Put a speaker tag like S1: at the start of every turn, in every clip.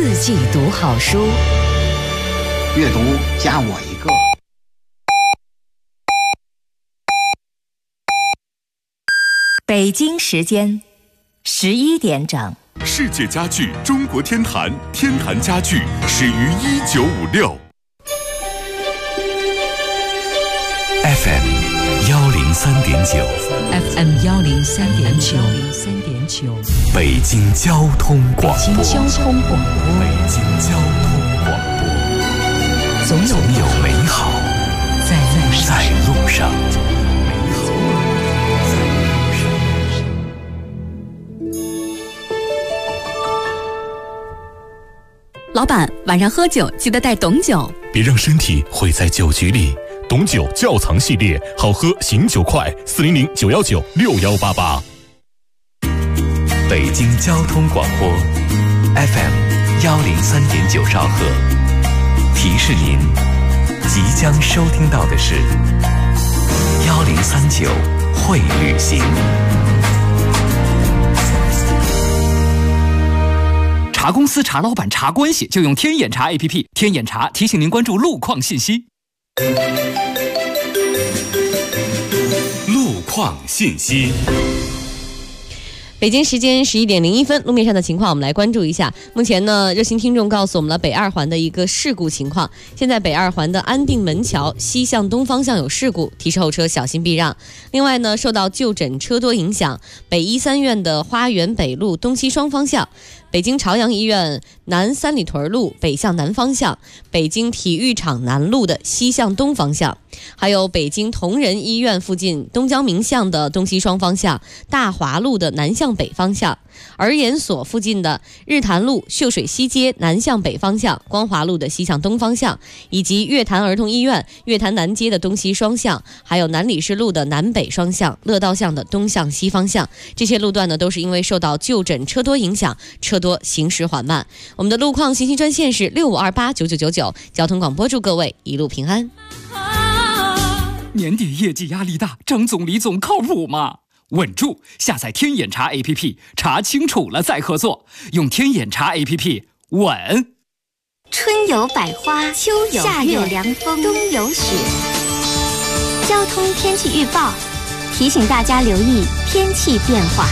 S1: 四季读好书，
S2: 阅读加我一个。
S1: 北京时间11点整。
S3: 世界家具中国天坛，天坛家具始于1956。
S4: FM 103.9
S5: FM 103.9
S4: 北京交通广播。
S5: 北京交通广播。总有美好在路上。
S6: 老板，晚上喝酒记得带董酒，
S3: 别让身体毁在酒局里。董酒窖藏系列，好喝醒酒快，400-919-6188。
S4: 北京交通广播 FM 103.9兆赫，提示您即将收听到的是1039会旅行。
S7: 查公司、查老板、查关系，就用天眼查 APP。天眼查提醒您关注路况信息。
S3: 路况信息。
S8: 北京时间11点01分，路面上的情况我们来关注一下。目前呢，热心听众告诉我们了北二环的一个事故情况。现在北二环的安定门桥西向东方向有事故，提示后车小心避让。另外呢，受到就诊车多影响，北医三院的花园北路东西双方向，北京朝阳医院南三里屯路北向南方向，北京体育场南路的西向东方向，还有北京同仁医院附近东江明巷的东西双方向，大华路的南向北方向，儿研所附近的日坛路秀水西街南向北方向，光华路的西向东方向，以及月坛儿童医院月坛南街的东西双向，还有南礼士路的南北双向，乐道巷的东向西方向。这些路段呢，都是因为受到就诊车多影响，车多行驶缓慢。我们的路况信息专线是65289999，交通广播祝各位一路平安。
S7: 年底业绩压力大，张总李总靠谱吗？稳住！下载天眼查 APP， 查清楚了再合作。用天眼查 APP， 稳。
S9: 春有百花，秋有夏有凉风，冬有雪。交通天气预报提醒大家留意天气变化。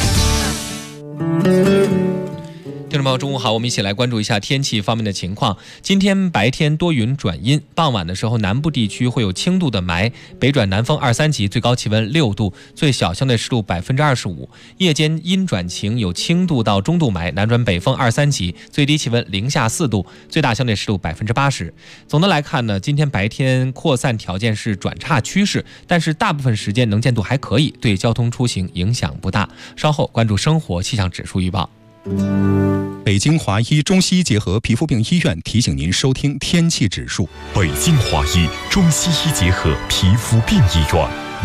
S10: 听众朋友，中午好，我们一起来关注一下天气方面的情况。今天白天多云转阴，傍晚的时候南部地区会有轻度的霾，北转南风2、3级，最高气温6度，最小相对湿度25%。夜间阴转晴，有轻度到中度霾，南转北风2、3级，最低气温零下4度，最大相对湿度80%。总的来看呢，今天白天扩散条件是转差趋势，但是大部分时间能见度还可以，对交通出行影响不大。稍后关注生活气象指数预报。
S11: 北京华医中西医结合皮肤病医院提醒您收听天气指数。
S3: 北京华医中西医结合皮肤病医院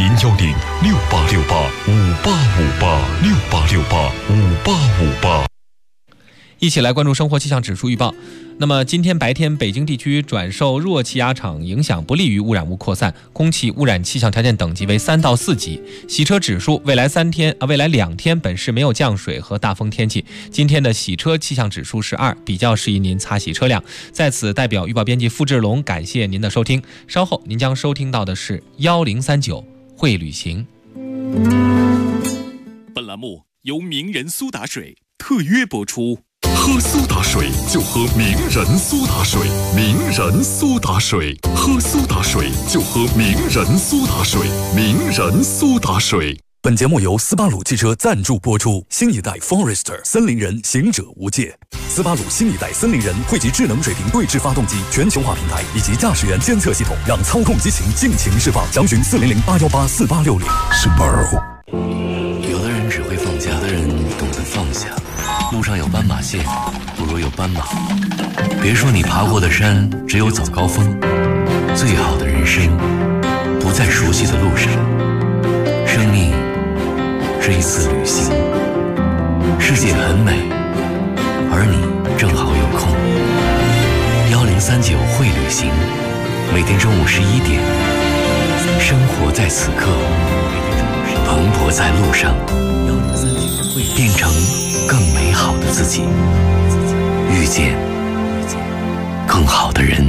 S3: ，010-6868-5858，6868-5858。
S10: 一起来关注生活气象指数预报。那么今天白天北京地区转受弱气压场影响，不利于污染物扩散，空气污染气象条件等级为3到4级。洗车指数未来2天本市没有降水和大风天气，今天的洗车气象指数是2，比较适宜您擦洗车辆。在此代表预报编辑付志龙感谢您的收听，稍后您将收听到的是1039会旅行。
S3: 本栏目由名人苏打水特约播出。喝苏打水就喝名人苏打水，名人苏打水，喝苏打水就喝名人苏打水，名人苏打水。
S4: 本节目由斯巴鲁汽车赞助播出。新一代 Forester 森林人，行者无界。斯巴鲁新一代森林人汇集智能水平对置发动机全球化平台以及驾驶员监测系统，让操控激情尽情释放。详询400-818-4860。Subaru。
S12: 有的人只会放假，有的人懂得放下。路上有斑马线，不如有斑马。别说你爬过的山只有早高峰，最好的人生不在熟悉的路上。生命是一次旅行，世界很美，而你正好有空。1039会旅行，每天中午11点，生活在此刻，蓬勃在路上，变成更美好的自己。 遇见更好的人。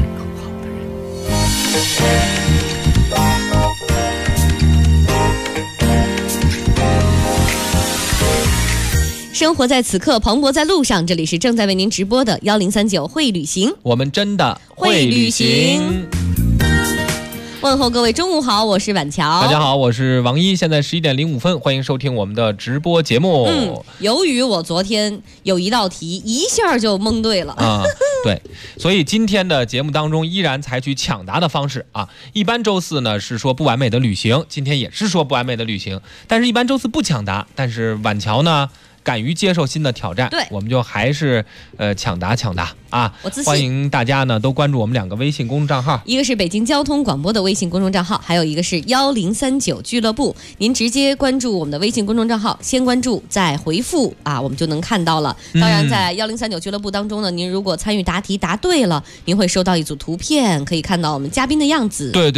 S8: 生活在此刻，蓬勃在路上。这里是正在为您直播的1039会旅行，
S10: 我们真的会旅行。
S8: 问候各位中午好，我是婉乔。
S10: 大家好，我是王一。现在11点05分，欢迎收听我们的直播节目。
S8: 由于我昨天有一道题一下就蒙对了
S10: 啊，对，所以今天的节目当中依然采取抢答的方式啊。一般周四呢是说不完美的旅行，今天也是说不完美的旅行，但是一般周四不抢答，但是婉乔呢敢于接受新的挑战，
S8: 对，
S10: 我们就还是抢答啊！
S8: 我自信。
S10: 欢迎大家呢都关注我们2个微信公众账号，
S8: 一个是北京交通广播的微信公众账号，还有一个是1039俱乐部。您直接关注我们的微信公众账号，先关注再回复啊，我们就能看到了。当然，在1039俱乐部当中呢，您如果参与答题答对了，您会收到一组图片，可以看到我们嘉宾的样子。
S10: 对，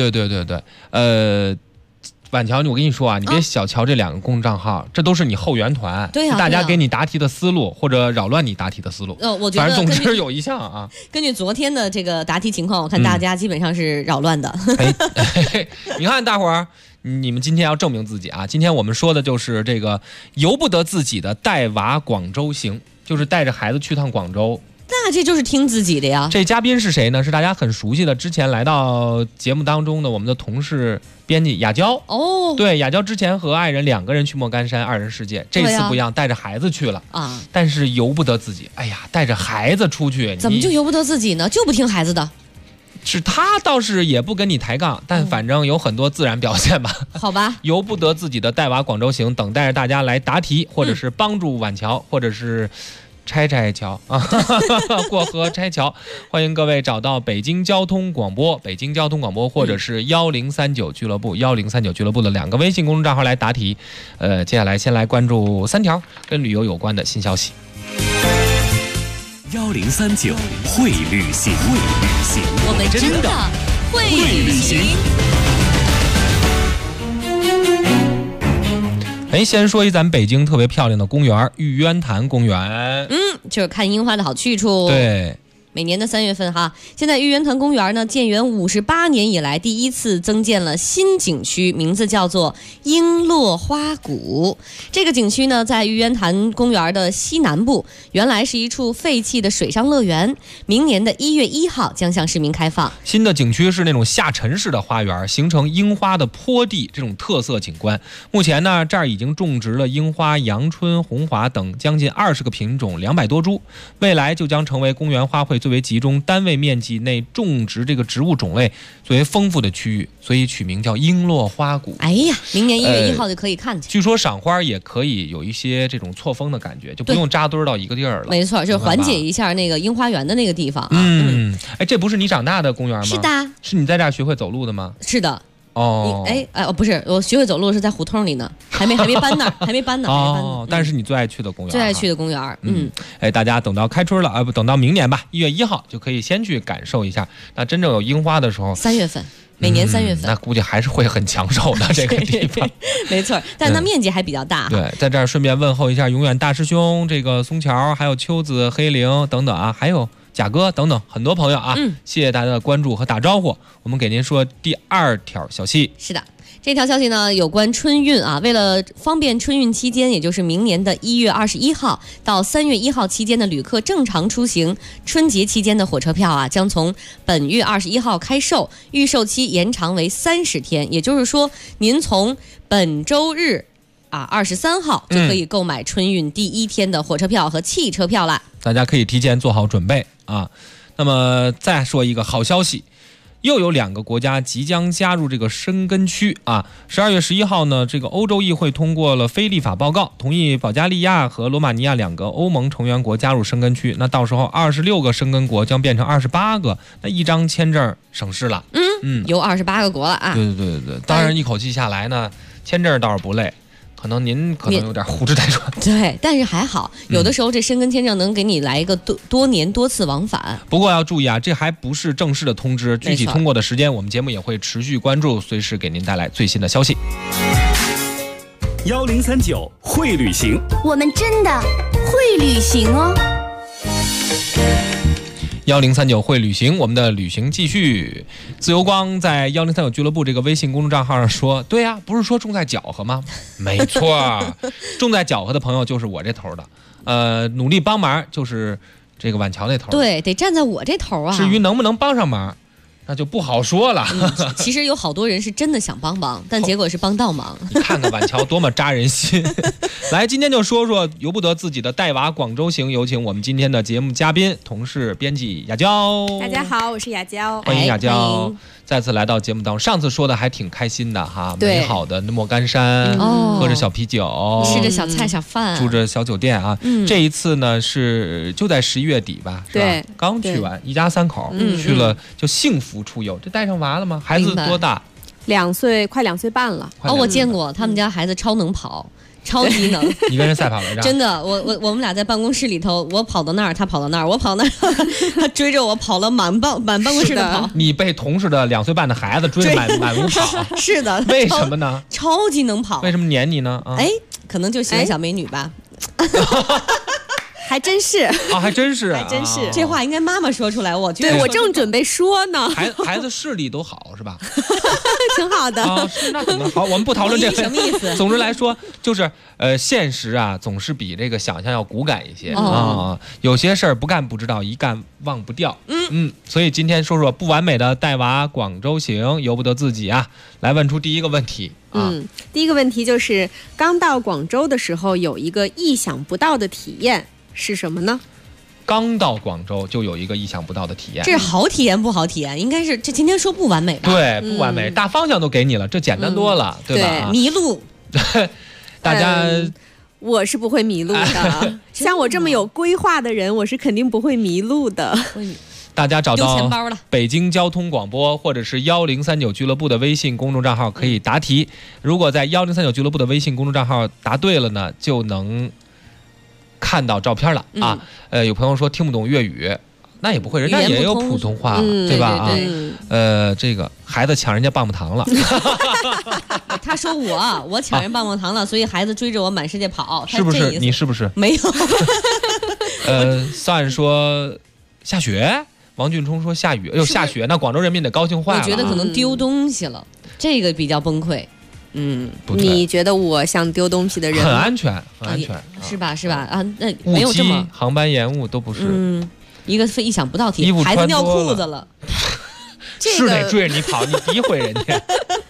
S10: 婉乔，我跟你说啊，你别小瞧这2个公众账号，这都是你后援团，
S8: 对啊，
S10: 大家给你答题的思路或者扰乱你答题的思路。
S8: 我觉得
S10: 反正总之有一项啊。
S8: 根据昨天的这个答题情况，我看大家基本上是扰乱的。
S10: 你看大伙儿，你们今天要证明自己啊！今天我们说的就是这个由不得自己的带娃广州行，就是带着孩子去趟广州。
S8: 那这就是听自己的呀。
S10: 这嘉宾是谁呢？是大家很熟悉的，之前来到节目当中的我们的同事编辑雅娇。
S8: 哦，
S10: 对，雅娇之前和爱人2个人去莫干山2人世界，这次不一样，带着孩子去了
S8: 啊。
S10: 但是由不得自己，哎呀，带着孩子出去，
S8: 怎么就由不得自己呢？就不听孩子的。
S10: 是他倒是也不跟你抬杠，但反正有很多自然表现吧。
S8: 好吧，
S10: 由不得自己的带娃广州行，等待着大家来答题，或者是帮助婉乔，或者是拆桥啊，过河拆桥。欢迎各位找到北京交通广播，或者是1039俱乐部，1039俱乐部的2个微信公众账号来答题。接下来先来关注3条跟旅游有关的新消息。
S5: 1039会旅行，
S8: 我们真的会旅行。
S10: 先说一咱北京特别漂亮的公园，玉渊潭公园。
S8: 就是看樱花的好去处。
S10: 对。
S8: 每年的3月份哈，现在玉渊潭公园呢，建园58年以来第一次增建了新景区，名字叫做璎珞花谷。这个景区呢，在玉渊潭公园的西南部，原来是一处废弃的水上乐园，明年的1月1号将向市民开放。
S10: 新的景区是那种下沉式的花园，形成樱花的坡地这种特色景观。目前呢，这儿已经种植了樱花、阳春、红华等将近20个品种，200多株，未来就将成为公园花卉最为集中、单位面积内种植这个植物种类最为丰富的区域，所以取名叫璎珞花谷。
S8: 哎呀，明年1月1号就可以看去。
S10: 据说赏花也可以有一些这种错峰的感觉，就不用扎堆到一个地儿了。
S8: 没错，就缓解一下那个樱花园的那个地方啊。
S10: 这不是你长大的公园吗？
S8: 是的。
S10: 是你在这儿学会走路的吗？
S8: 是的。不是，我学会走路是在胡同里呢，还没搬呢，还没搬呢。
S10: 但是你最爱去的公园，
S8: 最爱去的公园。
S10: 大家等到开春了等到明年吧，1月1号就可以先去感受一下。那真正有樱花的时候
S8: ，3月份，每年3月份，
S10: 那估计还是会很抢手的这个地方。
S8: 没错，但它面积还比较大。
S10: 对，在这儿顺便问候一下永远大师兄、这个松桥，还有秋子、黑灵等等啊，还有贾哥等等很多朋友啊，谢谢大家的关注和打招呼。我们给您说第2条消息。
S8: 是的，这条消息呢有关春运啊，为了方便春运期间，也就是明年的1月21号到3月1号期间的旅客正常出行，春节期间的火车票啊将从本月21号开售，预售期延长为30天，也就是说您从本周日23号就可以购买春运第1天的火车票和汽车票了。
S10: 大家可以提前做好准备啊。那么再说一个好消息，又有2个国家即将加入这个申根区啊。12月11号呢，这个欧洲议会通过了非立法报告，同意保加利亚和罗马尼亚2个欧盟成员国加入申根区。那到时候26个申根国将变成28个，那一张签证省事了。
S8: 有28个国了啊。
S10: 对，当然一口气下来呢，签证倒是不累。可能您有点胡吃带穿，
S8: 对，但是还好，有的时候这申根签证能给你来一个多年多次往返。
S10: 不过要注意啊，这还不是正式的通知，具体通过的时间，我们节目也会持续关注，随时给您带来最新的消息。
S5: 1039会旅行，
S9: 我们真的会旅行哦。
S10: 1039会旅行，我们的旅行继续。自由光在1039俱乐部这个微信公众账号上说，对呀，不是说重在搅和吗？没错，重在搅和的朋友就是我这头的，努力帮忙就是这个晚桥那头。
S8: 对，得站在我这头啊。
S10: 至于能不能帮上忙，那就不好说了。
S8: 其实有好多人是真的想帮忙，但结果是帮倒忙。
S10: 你看看晚桥多么扎人心。来，今天就说说由不得自己的带娃广州行，有请我们今天的节目嘉宾、同事编辑雅娇。
S13: 大家好，我是雅娇，
S10: 欢迎雅娇。再次来到节目当中，上次说的还挺开心的哈，美好的莫干山，喝着小啤酒，
S8: 吃着小菜小饭，
S10: 住着小酒店啊。这一次呢是就在11月底吧，是吧？刚去完，一家3口去了，就幸福出游。这带上娃了吗？孩子多大
S13: ？2岁，快2岁半了。
S8: 我见过他们家孩子超能跑。超级能，
S10: 你跟人赛跑来着？
S8: 真的，我们俩在办公室里头，我跑到那儿，他跑到那儿，我跑那儿，他追着我跑了满办公室的跑。
S10: 你被同事的2岁半的孩子追着满路跑？
S8: 是的。
S10: 为什么呢？
S8: 超级能跑。
S10: 为什么撵你呢？
S8: 可能就喜欢小美女吧。
S13: 还真是
S10: 啊，还真是，
S8: 这话应该妈妈说出来。
S13: 对，我正准备说呢。
S10: 孩子视力都好是吧？
S13: 挺好的
S10: 啊，是那怎么好？我们不讨论这个
S8: 什么意思。
S10: 总之来说，就是现实啊，总是比这个想象要骨感一些啊。有些事儿不干不知道，一干忘不掉。所以今天说说不完美的带娃广州行，由不得自己啊。来问出第一个问题啊。
S13: 第一个问题就是刚到广州的时候有一个意想不到的体验。是什么呢？
S10: 刚到广州就有一个意想不到的体验。
S8: 这是好体验不好体验？应该是这今天说不完美吧？
S10: 对，不完美，大方向都给你了，这简单多了，对吧？
S8: 对，迷路。
S10: 大家，
S13: 我是不会迷路的。像我这么有规划的人，我是肯定不会迷路的。
S10: 大家找到北京交通广播或者是1039俱乐部的微信公众账号可以答题。如果在1039俱乐部的微信公众账号答对了呢，就能看到照片了啊。有朋友说听不懂粤语，那也不会，人家也有普通话，对吧？这个孩子抢人家棒棒糖了。
S8: 他说我抢人棒棒糖了，所以孩子追着我满世界跑，
S10: 是不是？你是不是？
S8: 没有。
S10: 算说下雪。王俊冲说下雨，下雪，那广州人民得高兴坏了。
S8: 我觉得可能丢东西了，这个比较崩溃。
S13: 你觉得我像丢东西的人？
S10: 很安全，很安全，
S8: 是吧？是吧？啊，那没有这么
S10: 航班延误都不是。
S8: 一个意想不到题，孩子尿裤子了，
S10: 是得追着你跑，你诋毁人家。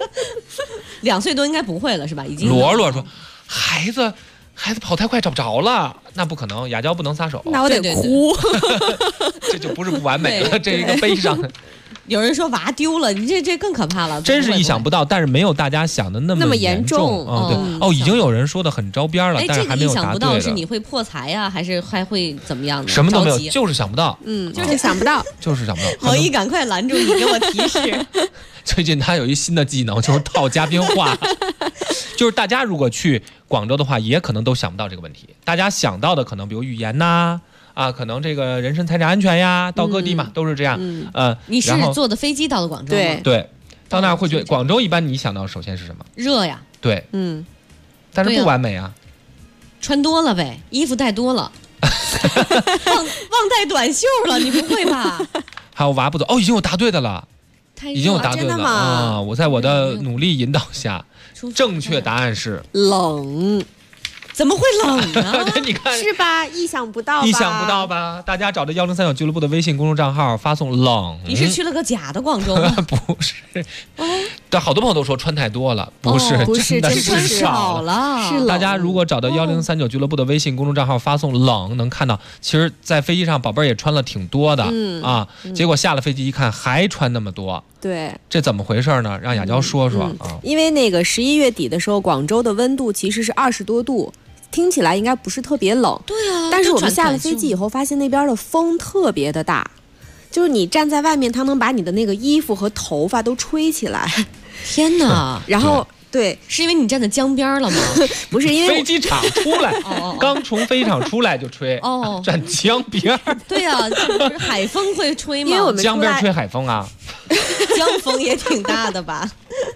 S8: 2岁多应该不会了是吧？已经。
S10: 罗罗说，孩子跑太快找不着了，那不可能，雅娇不能撒手，
S13: 那我得哭。
S10: 这就不是不完美了，这一个悲伤。
S8: 有人说娃丢了，你这更可怕了。
S10: 真是意想不到，但是没有大家想的那么严重啊。对，已经有人说的很招边了，但是还没有答对的。
S8: 意想不到是你会破财呀，还是还会怎么样呢？
S10: 什么都没有，就是想不到。
S13: 就是想不到，
S10: 就是想不到。
S8: 王一，赶快拦住你，给我提示。
S10: 最近他有一新的技能，就是套嘉宾话。就是大家如果去广州的话，也可能都想不到这个问题。大家想到的可能比如语言呐。可能这个人身财产安全呀，到各地嘛，都是这样。
S8: 你是坐的飞机到的广州吗？
S10: 对，到那儿会觉得广州一般你想到首先是什么？
S8: 热呀。
S10: 对，但是不完美啊。
S8: 穿多了呗，衣服带多了，忘带短袖了，你不会吧？
S10: 还有娃不走已经有答对的了，已经有答对的
S13: 了
S10: 我在我的努力引导下，正确答案是
S13: 冷。
S8: 怎么会冷呢？
S10: 你看
S13: 是吧？意想不到
S10: 吧？大家找着1039俱乐部的微信公众账号发送冷。
S8: 你是去了个假的广州吗？
S10: 不是，但好多朋友都说穿太多了，不是，真的是少
S8: 了。
S10: 大家如果找到1039俱乐部的微信公众账号发送冷，能看到，其实在飞机上宝贝儿也穿了挺多的结果下了飞机一看还穿那么多。
S13: 对，
S10: 这怎么回事呢？让雅娇说说啊。
S13: 因为那个11月底的时候，广州的温度其实是20多度。听起来应该不是特别冷，
S8: 对啊。
S13: 但是我们下了飞机以后，发现那边的风特别的大，就是你站在外面，它能把你的那个衣服和头发都吹起来。
S8: 天哪！
S13: 然后对，
S8: 是因为你站在江边了吗？
S13: 不是，因为
S10: 飞机场出来，刚从飞机场出来就吹。站江边。
S8: 对啊，海风会吹吗？
S13: 因为我们
S10: 江边吹海风啊。
S8: 江风也挺大的吧？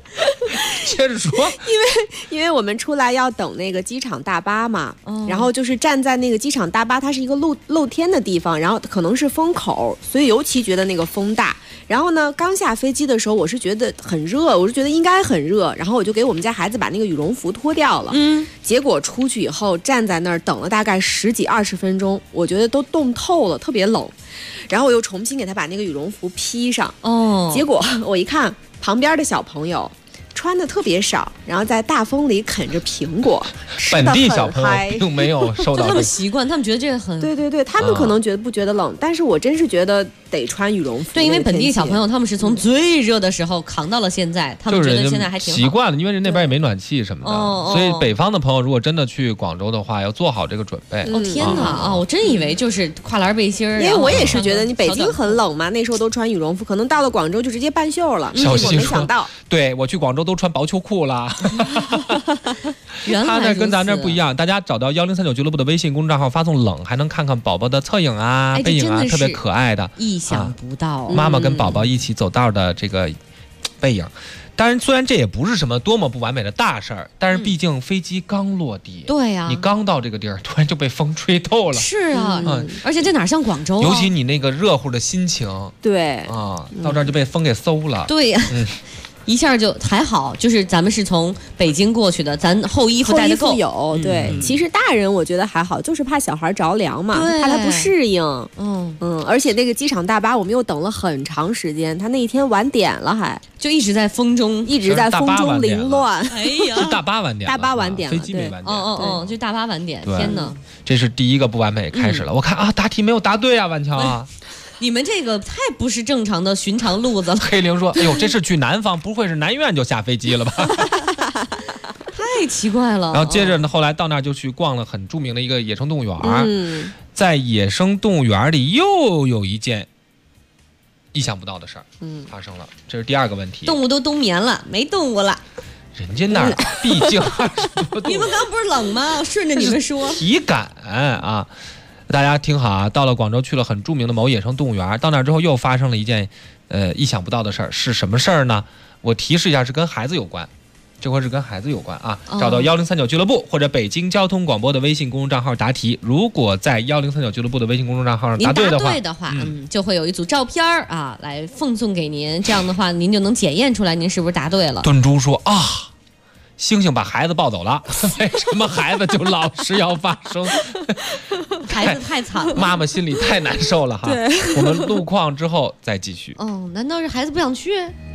S10: 接着说。
S13: 因为我们出来要等那个机场大巴嘛，然后就是站在那个机场大巴，它是一个露天的地方，然后可能是风口，所以尤其觉得那个风大。然后呢，刚下飞机的时候，我是觉得很热，我是觉得应该很热，然后我就给我们家孩子把那个羽绒服脱掉了。结果出去以后，站在那儿等了大概10几20分钟，我觉得都冻透了，特别冷。然后我又重新给他把那个羽绒服披上。结果我一看旁边的小朋友穿的特别少，然后在大风里啃着苹果，
S10: 本地小朋友并没有受到
S8: 他们习惯，他们觉得这个很
S13: 对，他们可能不觉得冷，但是我真是觉得得穿羽绒服。
S8: 对，因为本地小朋友他们是从最热的时候扛到了现在，他们觉得现在还挺好，
S10: 习惯了，因为那边也没暖气什么的，所以北方的朋友如果真的去广州的话，要做好这个准备。
S8: 天哪我真以为就是跨栏背心儿，
S13: 因为我也是觉得你北京很冷嘛，那时候都穿羽绒服，可能到了广州就直接半袖了。
S10: 小西
S13: 我没想到，
S10: 对我去广州都穿薄秋裤了。他那跟咱这不一样，大家找到1039俱乐部的微信公众账号发送冷，还能看看宝宝的侧影啊、背影啊，特别可爱的，
S8: 意想不到。
S10: 妈妈跟宝宝一起走道的这个背影。当然，虽然这也不是什么多么不完美的大事儿，但是毕竟飞机刚落地，
S8: 对呀，
S10: 你刚到这个地儿，突然就被风吹透了。
S8: 是啊，而且这哪像广州啊？
S10: 尤其你那个热乎的心情，
S13: 对
S10: 啊，到这儿就被风给馊了。
S8: 对呀。一下就还好，就是咱们是从北京过去的，咱厚衣服带的够
S13: 有。对，其实大人我觉得还好，就是怕小孩着凉嘛，怕他不适应。而且那个机场大巴我们又等了很长时间，他那一天晚点了，还
S8: 就一直在风中
S13: 凌乱。
S8: 哎呀，
S10: 是大巴晚点了，
S13: 大巴晚点了，
S10: 飞机没晚点。
S8: 就大巴晚点。天哪，
S10: 这是第一个不完美开始了。我看啊，答题没有答对啊，婉乔啊。
S8: 你们这个太不是正常的寻常路子了。
S10: 黑玲说：“哎呦，这是去南方，不会是南苑就下飞机了吧？”
S8: 太奇怪了。
S10: 然后接着呢，后来到那儿就去逛了很著名的一个野生动物园。在野生动物园里又有一件意想不到的事儿发生了，这是第二个问题。
S8: 动物都冬眠了，没动物了。
S10: 人家那儿毕竟20多度。
S8: 你们刚不是冷吗？顺着你们说。
S10: 体感啊。大家听好啊！到了广州，去了很著名的某野生动物园，到那之后又发生了一件意想不到的事儿，是什么事儿呢？我提示一下，是跟孩子有关，这回是跟孩子有关啊！找到1039俱乐部或者北京交通广播的微信公众账号答题，如果在1039俱乐部的微信公众账号上答对的话，
S8: 就会有一组照片啊来奉送给您，这样的话您就能检验出来您是不是答对了。
S10: 炖猪说啊。星星把孩子抱走了，为什么孩子就老是要发生？
S8: 孩子太惨了，
S10: 妈妈心里太难受了哈。
S8: 对，
S10: 我们路况之后再继续。
S8: 难道是孩子不想去？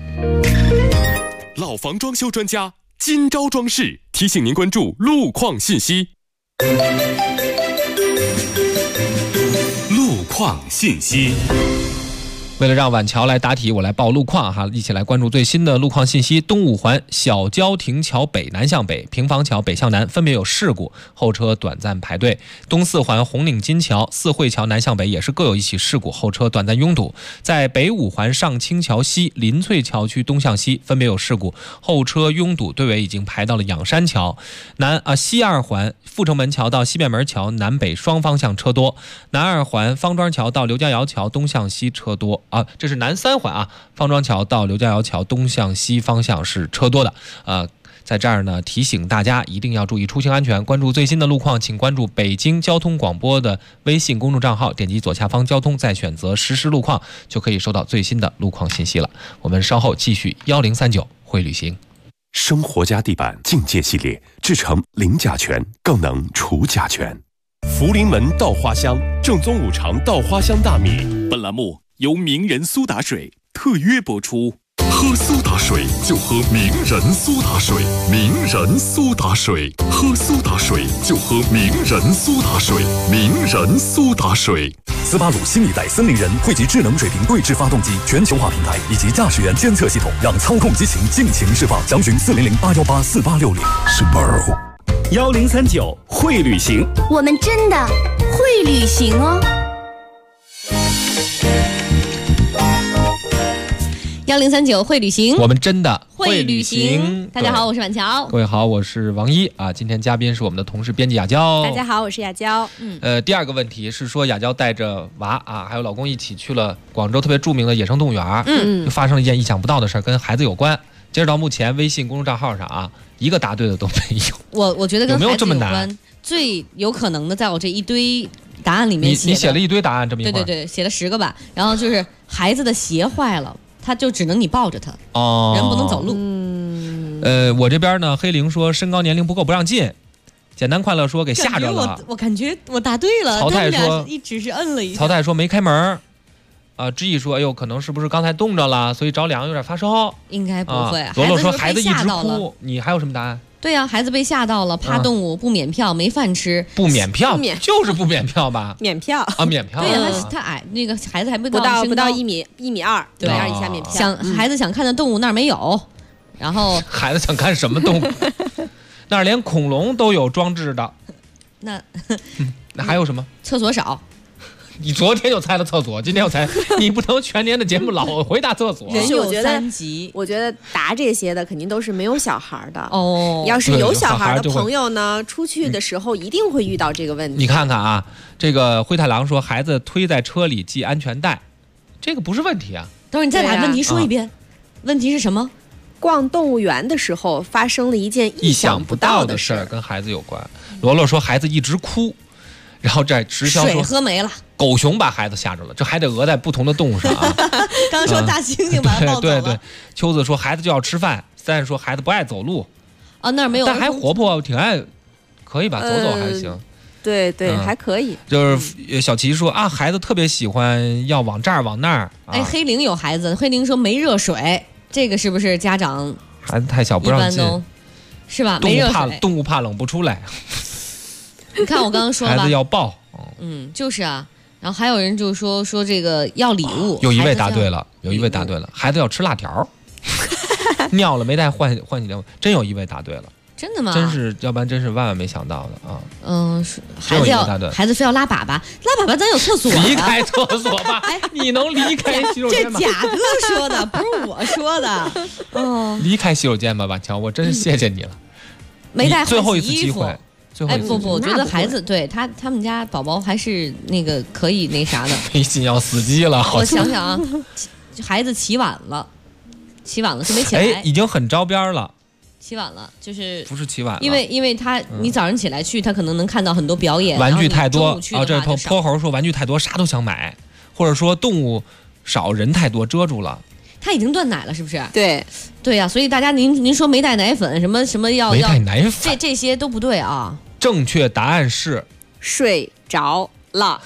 S3: 老房装修专家今朝装饰提醒您关注路况信息。路况信息。
S10: 为了让婉乔来答题，我来报路况哈，一起来关注最新的路况信息。东五环小郊亭桥北南向北、平房桥北向南分别有事故，后车短暂排队。东四环红岭金桥、四惠桥南向北也是各有一起事故，后车短暂拥堵。在北五环上清桥西、林翠桥区东向西分别有事故，后车拥堵，队尾已经排到了仰山桥。西二环阜成门桥到西便门桥南北双方向车多。南二环方庄桥到刘家窑桥东向西车多。这是南三环啊，方庄桥到刘家窑桥东向西方向是车多的。在这儿呢，提醒大家一定要注意出行安全。关注最新的路况，请关注北京交通广播的微信公众账号，点击左下方交通，再选择实时路况，就可以收到最新的路况信息了。我们稍后继续1039会旅行。
S3: 生活家地板境界系列制成零甲醛，更能除甲醛。福临门稻花香，正宗五常稻花香大米。
S14: 本栏目由名人苏打水特约播出。
S3: 喝苏打水就喝名人苏打水，名人苏打水，喝苏打水就喝名人苏打水，名人苏打水。
S4: 斯巴鲁新一代森林人汇集智能水平对置发动机、全球化平台以及驾驶员监测系统，让操控激情尽情释放。详询4008184860。
S3: Subaru
S14: 1039会旅行，
S9: 我们真的会旅行哦。
S8: 1039会旅行，
S10: 我们真的
S8: 会旅行。大家好，我是婉乔。
S10: 各位好，我是王一啊。今天嘉宾是我们的同事编辑雅娇。
S13: 大家好，我是雅娇。
S10: 第二个问题是说，雅娇带着娃啊，还有老公一起去了广州特别著名的野生动物园，就发生了一件意想不到的事儿，跟孩子有关。 截止到目前，微信公众账号上啊，一个答对的都没有。
S8: 我觉得跟
S10: 有没有这么
S8: 孩子有
S10: 难？
S8: 关，最有可能的，在我这一堆答案里面
S10: 你写了一堆答案，这么一会儿。
S8: 对，写了10个吧。然后就是孩子的鞋坏了，他就只能你抱着他，人不能走路。
S10: 我这边呢，黑灵说身高年龄不够不让进。简单快乐说给吓着了。
S8: 我感觉我答对了。
S10: 曹太说
S8: 只是摁了一下。
S10: 曹太说没开门。知意说哎呦，可能是不是刚才冻着了，所以着凉有点发烧。
S8: 应该不会。
S10: 罗罗说孩子一直哭。你还有什么答案？
S8: 对呀，孩子被吓到了，怕动物，不免票，没饭吃。
S10: 不免票就是不免票吧？
S13: 免票
S10: 啊，免票。
S8: 对呀，他矮，那个孩子还不到
S13: 1米2，1.2米以下免票。
S8: 孩子想看的动物那儿没有，然后
S10: 孩子想看什么动物？那儿连恐龙都有装置的。
S8: 那
S10: 还有什么？
S8: 厕所少。
S10: 你昨天就猜了厕所，今天又猜，你不能全年的节目老回答厕所。
S8: 人有3急，
S13: 我觉得答这些的肯定都是没有小孩的
S8: 哦。
S13: 要是有小孩的朋友呢，出去的时候一定会遇到这个问题。
S10: 你看看啊，这个灰太狼说孩子推在车里系安全带，这个不是问题啊。
S8: 等会儿你再把问题说一遍，问题是什么？
S13: 逛动物园的时候发生了一件意想不到的
S10: 事儿，跟孩子有关。罗罗说孩子一直哭。然后这直销说
S8: 水喝没了，
S10: 狗熊把孩子吓着了，这还得讹在不同的动物上啊。
S8: 刚刚说大猩猩把他抱走了。
S10: 对，秋子说孩子就要吃饭，三说孩子不爱走路。
S8: 那儿没有，
S10: 但还活泼，挺爱，可以吧？走走还行。
S13: 对，还可以。
S10: 就是小齐说啊，孩子特别喜欢要往这儿往那儿。
S8: 黑灵有孩子，黑灵说没热水，这个是不是家长？
S10: 孩子太小不让进，
S8: 是吧？没热水，
S10: 动物怕冷不出来。
S8: 你看我刚刚说吧，
S10: 孩子要抱，
S8: 就是啊，然后还有人就说这个要礼物，
S10: 有一位答对了，孩子要吃辣条，尿了没带换洗尿，真有一位答对了，
S8: 真的吗？
S10: 真是，要不然真是万万没想到的啊。
S8: 孩子非要拉粑粑，咱有厕所，
S10: 离开厕所吧。哎，你能离开洗手间吗？
S8: 这贾哥说的，不是我说的。
S10: 离开洗手间吧，婉乔，我真是谢谢你了。
S8: 没带
S10: 最后一次机会。
S8: 不，我觉得孩子对他们家宝宝还是那个可以那啥的。
S10: 微信要死机了，
S8: 我想想啊，孩子起晚了是没起来。
S10: 已经很招边了。
S8: 起晚了就是
S10: 不是起晚了？
S8: 因为你早上起来去，他可能能看到很多表演，
S10: 玩具太多。
S8: 这
S10: 泼猴说玩具太多，啥都想买，或者说动物少，人太多遮住了。
S8: 他已经断奶了，是不是？
S13: 对
S8: 呀，所以大家您说没带奶粉，什么要
S10: 没带奶粉，
S8: 这些都不对啊。
S10: 正确答案是
S13: 睡着了。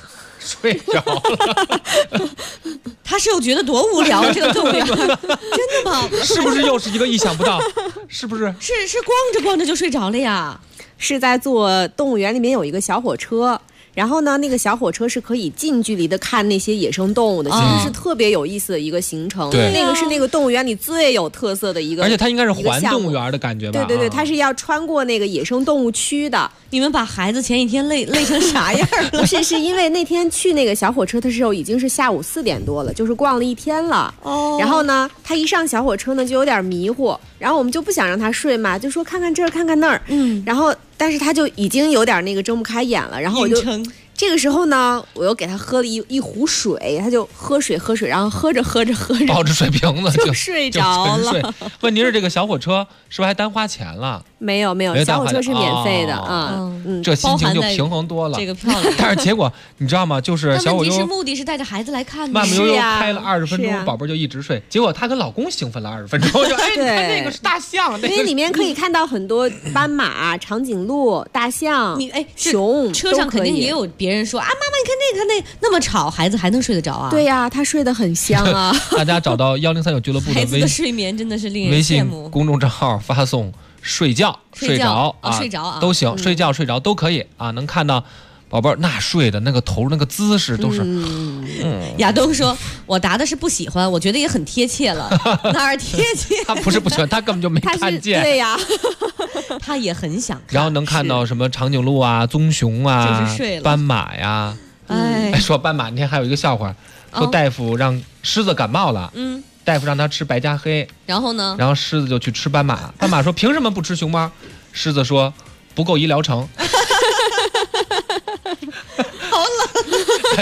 S8: 他是有觉得多无聊这个动物园？真的吗？
S10: 是不是又是一个意想不到？是不是？
S8: 是逛着就睡着了呀？
S13: 是在做动物园里面有一个小火车。然后呢，那个小火车是可以近距离的看那些野生动物的，其实是特别有意思的一个行程。那个是那个动物园里最有特色的一个，
S10: 而且它应该是环动物园的感觉吧？
S13: 对，它是要穿过那个野生动物区的。
S8: 你们把孩子前一天累成啥样了？
S13: 不是因为那天去那个小火车的时候已经是下午4点多了，就是逛了一天了。然后呢，他一上小火车呢就有点迷糊，然后我们就不想让他睡嘛，就说看看这儿看看那儿。然后但是他就已经有点那个睁不开眼了，然后我就这个时候呢，我又给他喝了一壶水，他就喝水，然后喝着
S10: 抱着水瓶子
S13: 就睡着了。
S10: 问题是这个小火车是不是还单花钱了？
S13: 没有，小火车是免费的
S10: 这心情就平衡多了。
S8: 这个漂亮，
S10: 但是结果你知道吗？就是小火车
S8: 目的是带着孩子来看的，
S10: 慢慢悠悠开了20分钟，宝贝就一直睡。结果她跟老公兴奋了20分钟，就你看那个是大象，
S13: 因为里面可以看到很多斑马、长颈鹿、大象、熊，
S8: 车上肯定也有别人说啊，妈妈你看那么吵，孩子还能睡得着啊？
S13: 对呀，他睡得很香啊。
S10: 大家找到1039俱乐部的
S8: 孩子的睡眠真的是令人羡慕。
S10: 微信公众账号发送睡着都行，睡着都可以啊，能看到宝贝儿那睡的那个头那个姿势都是。
S8: 亚东说我答的是不喜欢，我觉得也很贴切了。哪儿贴切？
S10: 他不是不喜欢，他根本就没看见。
S13: 对呀，
S8: 他也很想看。
S10: 然后能看到什么长颈鹿啊、棕熊啊、斑马呀。说斑马那天还有一个笑话，说大夫让狮子感冒了，大夫让他吃白加黑，
S8: 然后呢？
S10: 然后狮子就去吃斑马，斑马说凭什么不吃熊猫？狮子说不够医疗城。
S8: 好冷。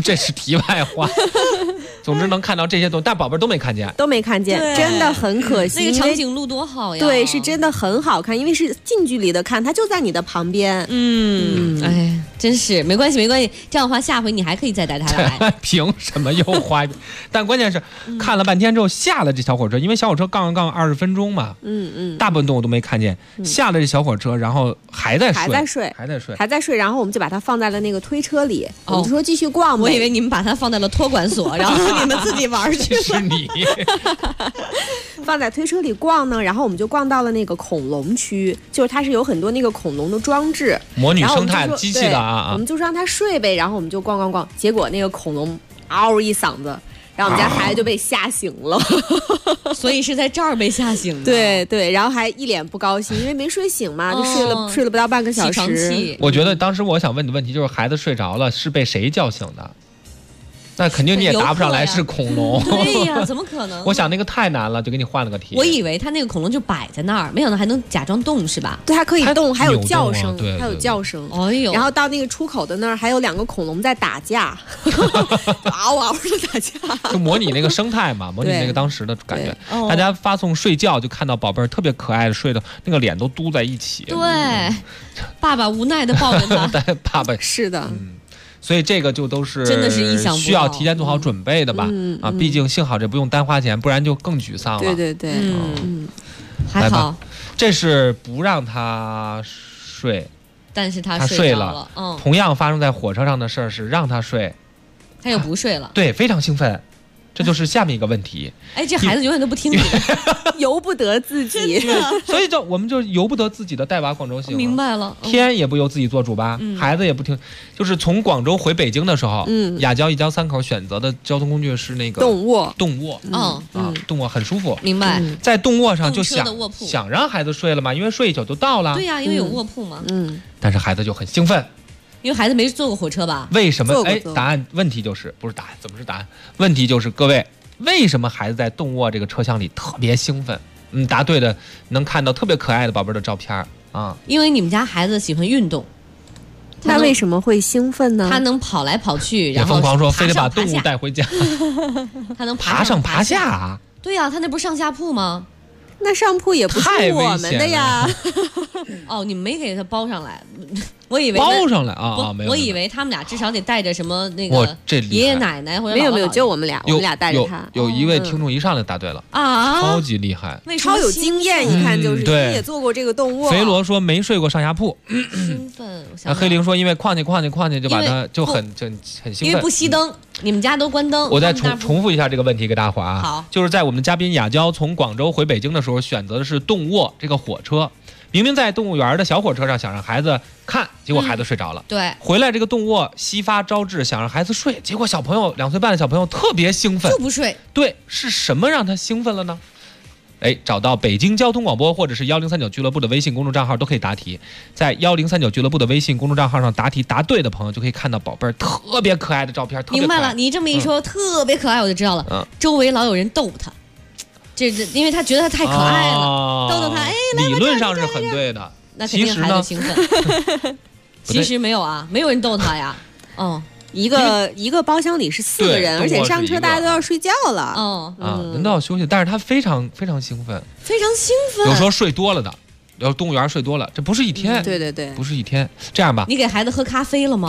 S10: 这是题外话。总之能看到这些东西，但宝贝儿都没看见，
S13: 都没看见，真的很可惜。
S8: 那个长颈鹿多好呀！
S13: 对，是真的很好看，因为是近距离的看，它就在你的旁边。
S8: 哎，真是没关系，没关系。这样的话，下回你还可以再带它来。
S10: 凭什么又花？但关键是看了半天之后下了这小火车，因为小火车杠20分钟嘛，大部分动物都没看见。下了这小火车，然后还在睡，
S13: 然后我们就把它放在了那个推车里，我们就说继续逛。
S8: 我以为你们把它放在了托管所，然后你们自己玩去。
S10: 是你
S13: 放在推车里逛呢，然后我们就逛到了那个恐龙区，就是它是有很多那个恐龙的装置，
S10: 模拟生态机器的啊。
S13: 我们就让它睡呗，然后我们就逛，结果那个恐龙嗷一嗓子。然后我们家孩子就被吓醒了，
S8: 所以是在这儿被吓醒的。
S13: 对，然后还一脸不高兴，因为没睡醒嘛，就睡了不到半个小时。
S10: 我觉得当时我想问的问题就是孩子睡着了是被谁叫醒的？那肯定你也答不上来，是恐龙。
S8: 对呀，怎么可能？
S10: 我想那个太难了，就给你换了个题。
S8: 我以为他那个恐龙就摆在那儿，没想到还能假装动，是吧？
S13: 对，它可以动，还有叫声，还有叫声。
S8: 哎呦！
S13: 然后到那个出口的那儿，还有2个恐龙在打架，嗷嗷的打架。
S10: 就模拟那个生态嘛，模拟那个当时的感觉。大家发送睡觉，就看到宝贝儿特别可爱的睡的，那个脸都嘟在一起。
S8: 对，爸爸无奈的抱着他。
S10: 爸爸
S13: 是的。
S10: 所以这个就都是
S8: 真的是意想不到，
S10: 需要提前做好准备的吧？毕竟幸好这不用单花钱，不然就更沮丧了。
S13: 对，
S8: 还好。
S10: 这是不让他睡，
S8: 但是他
S10: 睡
S8: 了。
S10: 同样发生在火车上的事儿是让他睡，
S8: 他又不睡了。
S10: 对，非常兴奋。这就是下面一个问题。
S8: 哎，这孩子永远都不听你的，
S13: 由不得自己，
S10: 所以我们就由不得自己的带娃广州行。
S8: 明白了，
S10: 天也不由自己做主吧，孩子也不听。就是从广州回北京的时候，亚交一家3口选择的交通工具是那个
S13: 动卧，
S10: 动卧很舒服。
S8: 明白，
S10: 在动卧上就想让孩子睡了嘛，因为睡一宿就到了。
S8: 对呀，因为有卧铺嘛。
S10: 但是孩子就很兴奋。
S8: 因为孩子没坐过火车吧？
S10: 为什么？答案问题就是不是答案，怎么是答案？问题就是各位，为什么孩子在动卧这个车厢里特别兴奋？答对的能看到特别可爱的宝贝的照片啊。
S8: 因为你们家孩子喜欢运动，
S13: 那为什么会兴奋呢？
S8: 他能跑来跑去，然后
S10: 疯狂说非得把动物带回家，
S8: 他能
S10: 爬上爬下啊。
S8: 对呀，他那不是上下铺吗？
S13: 那上铺也不是我们的呀。
S8: 哦，你们没给他包上来，我以为
S10: 包上来啊，没有。
S8: 我以为他们俩至少得带着什么那个爷爷奶奶或者
S13: 没有，就我们俩带着他。
S10: 有一位听众一上来答对了
S8: 啊，
S10: 超级厉害，
S13: 超有经验，一看就是也做过这个动物。
S10: 肥罗说没睡过上下铺，
S8: 兴奋。
S10: 黑灵说因为况且就把他就很兴奋，
S8: 因为不熄灯，你们家都关灯。
S10: 我再重复一下这个问题给大伙儿啊，
S8: 好，
S10: 就是在我们的嘉宾亚娇从广州回北京的时候选择的是动卧这个火车。明明在动物园的小火车上想让孩子看，结果孩子睡着了。
S8: 对，
S10: 回来这个动卧西发招致想让孩子睡，结果小朋友2岁半的小朋友特别兴奋，
S8: 就不睡。
S10: 对，是什么让他兴奋了呢？找到北京交通广播或者是1039俱乐部的微信公众账号都可以答题，在1039俱乐部的微信公众账号上答题答对的朋友就可以看到宝贝儿特别可爱的照片。
S8: 明白了，你这么一说，特别可爱，我就知道了。周围老有人逗他。这因为他觉得他太可爱了，逗逗他，
S10: 理论上是很对的，
S8: 那肯定孩子兴奋。其实没有啊，没有人逗他呀。
S13: 一个包厢里是4个人，而且上车大家都要睡觉了。
S10: 人都要休息，但是他非常非常兴奋，
S8: 非常兴奋。
S10: 有时候睡多了的，要动物园睡多了，这不是一天。
S13: 对，
S10: 不是一天。这样吧，
S8: 你给孩子喝咖啡了吗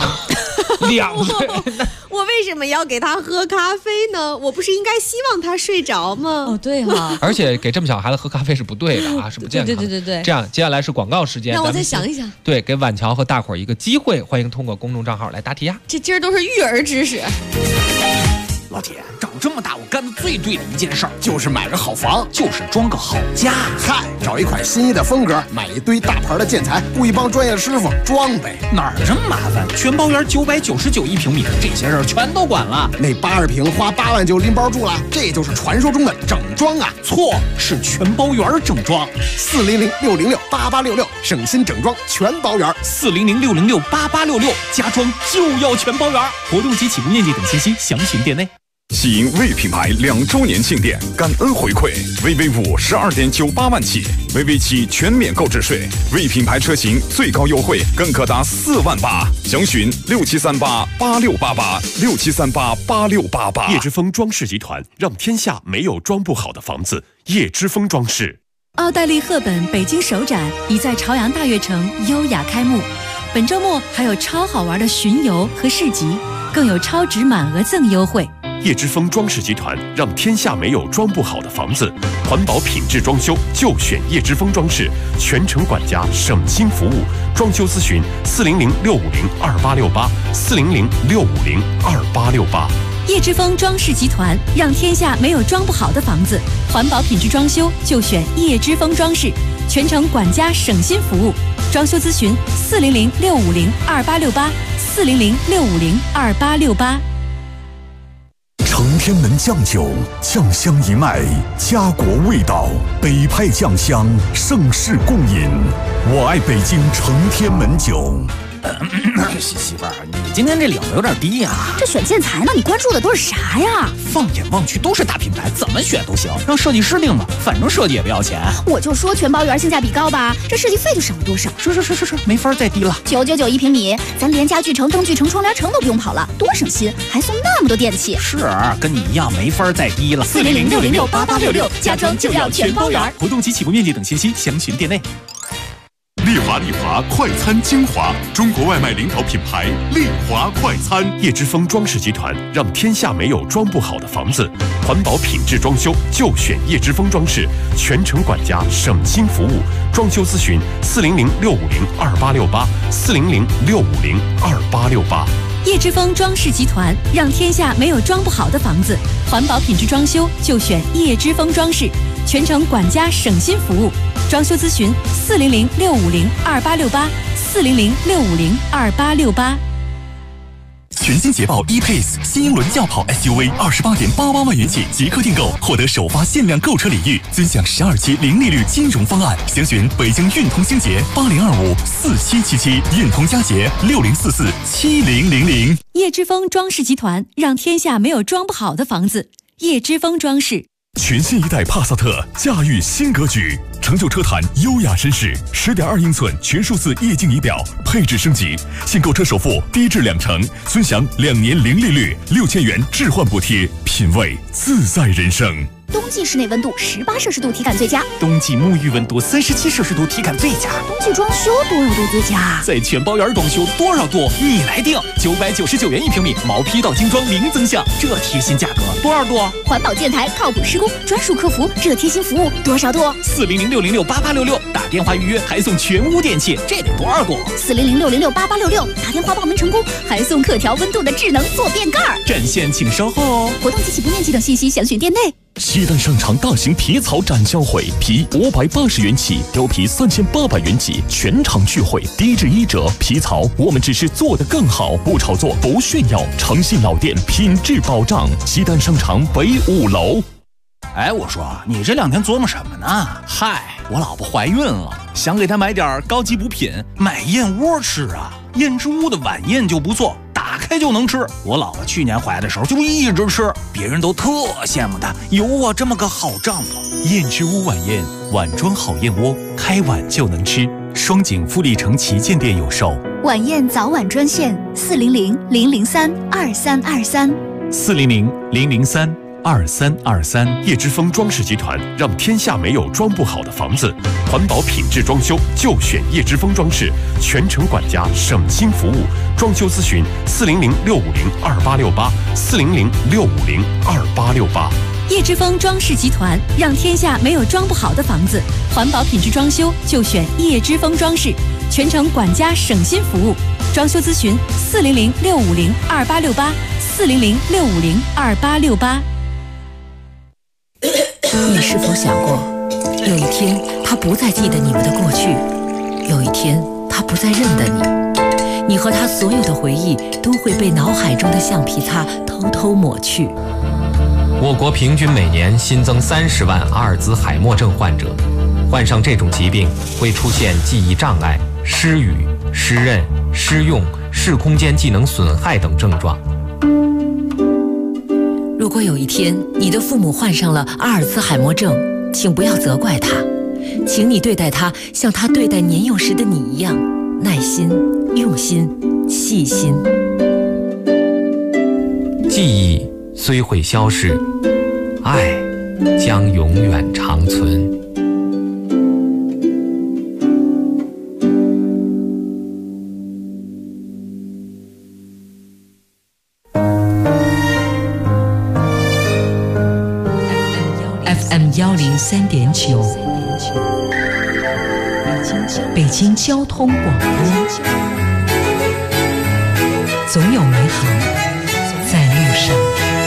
S10: ？2岁。
S13: 我为什么要给他喝咖啡呢？我不是应该希望他睡着吗？
S8: 哦，对哈。
S10: 而且给这么小孩子喝咖啡是不对的啊，是不健康的。
S8: 对。
S10: 这样，接下来是广告时间。
S8: 让我再想一想。
S10: 对，给婉乔和大伙儿一个机会，欢迎通过公众账号来答题呀。
S8: 这今儿都是育儿知识。
S7: 老铁，长这么大我干的最对的一件事儿就是买个好房，就是装个好家。
S15: 嗨，找一款心仪的风格，买一堆大牌的建材，雇一帮专业师傅装呗。
S7: 哪儿这么麻烦？全包园999一平米，这些事儿全都管了。
S15: 那80平花8万就拎包住了，这就是传说中的整装啊！
S7: 错，是全包园整装。
S15: 400-606-8866，省心整装全包园。
S7: 400-606-8866，家装就要全包园。活动及起步面积等信息详询店内。
S3: 喜迎魏品牌2周年庆典，感恩回馈，VV5 12.98万起，VV7全免购置税，魏品牌车型最高优惠更可达4万8，详询67388688，67388688。
S16: 叶之峰装饰集团，让天下没有装不好的房子。叶之峰装饰。
S17: 奥黛丽·赫本北京首展已在朝阳大悦城优雅开幕，本周末还有超好玩的巡游和市集，更有超值满额赠优惠。
S16: 叶之峰装饰集团，让天下没有装不好的房子。环保品质装修就选叶之峰装饰，全程管家，省心服务。装修咨询400-650-2868，400-650-2868。
S17: 叶之峰装饰集团，让天下没有装不好的房子。环保品质装修就选叶之峰装饰，全程管家，省心服务。装修咨询400-650-2868，400-650-2868。
S18: 承天门酱酒，酱香一脉，家国味道，北派酱香，盛世共饮。我爱北京承天门酒。
S19: 媳妇儿，你今天这领子有点低呀。
S20: 这选建材呢，你关注的都是啥呀？
S19: 放眼望去都是大品牌，怎么选都行，让设计师定吧，反正设计也不要钱。
S20: 我就说全包圆性价比高吧，这设计费就省了多少？
S19: 是，没法再低了。
S20: 999一平米，咱连家具城、灯具城、窗帘城都不用跑了，多省心，还送那么多电器。
S19: 是，跟你一样没法再低了。
S20: 400-606-8866，家装就要全包圆。
S14: 活动及起步面积等信息详询店内。
S3: 丽华快餐精华，中国外卖领导品牌丽华快餐。
S16: 叶之峰装饰集团，让天下没有装不好的房子。环保品质装修就选叶之峰装饰，全程管家，省心服务。装修咨询400-650-2868，400-650-2868。
S17: 叶之峰装饰集团，让天下没有装不好的房子。环保品质装修就选叶之峰装饰，全程管家，省心服务。装修咨询400-650-2868，400-650-2868。
S4: 全新捷豹 E-Pace 新英伦轿跑 SUV28.88万元起即刻订购，获得首发限量购车礼遇，尊享12期零利率金融方案。详询北京运通星捷80254777，运通佳捷60447000。
S17: 叶之峰装饰集团，让天下没有装不好的房子。叶之峰装饰。
S4: 全新一代帕萨特驾驭新格局，成就车坛优雅绅士。10.2英寸全数字液晶仪表，配置升级，现购车首付低至20%，尊享2年零利率，6000元置换补贴，品味自在人生。
S20: 冬季室内温度18摄氏度体感最佳，
S14: 冬季沐浴温度37摄氏度体感最佳，
S20: 冬季装修多少度最佳？
S14: 在全包圆装修多少度？你来定，999元一平米，毛坯到精装零增项，这贴心价格多少度？
S20: 环保建材，靠谱施工，专属客服，这贴心服务多少度
S14: ？400-606-8866，打电话预约还送全屋电器，这得多少度
S20: ？400-606-8866，打电话报名成功还送可调温度的智能坐便盖。
S14: 展现请稍后哦。
S20: 活动及起步面积等信息详询店内。
S3: 西单商场大型皮草展销会，皮580元起，貂皮3800元起，全场聚会，低至1折。皮草我们只是做得更好，不炒作，不炫耀，诚信老店，品质保障。西单商场北5楼。
S19: 哎，我说你这2天琢磨什么呢？嗨，我老婆怀孕了，想给她买点高级补品，买燕窝吃啊。燕之屋的晚宴就不错，打开就能吃。我老婆去年怀的时候就一直吃，别人都特羡慕她有我这么个好丈夫。
S14: 燕之屋晚宴，碗装好燕窝，开碗就能吃。双井富力城旗舰店有售。
S20: 晚宴早晚专线
S16: 400-003-2323，400-003-2323。叶之峰装饰集团，让天下没有装不好的房子。环保品质装修就选叶之峰装饰，全程管家，省心服务。装修咨询400-650-2868，400-650-2868。
S17: 叶之峰装饰集团，让天下没有装不好的房子。环保品质装修就选叶之峰装饰，全程管家，省心服务。装修咨询400-650-2868，400-650-2868。
S21: 你是否想过，有一天他不再记得你们的过去，有一天他不再认得你，你和他所有的回忆都会被脑海中的橡皮擦偷偷抹去。
S10: 我国平均每年新增30万阿尔兹海默症患者，患上这种疾病会出现记忆障碍、失语、失认、失用、视空间技能损害等症状。
S21: 如果有一天你的父母患上了阿尔茨海默症，请不要责怪他，请你对待他像他对待年幼时的你一样，耐心、用心、细心。
S10: 记忆虽会消逝，爱将永远长存。
S21: FM103.9，北京交通广播，总有美好在路上。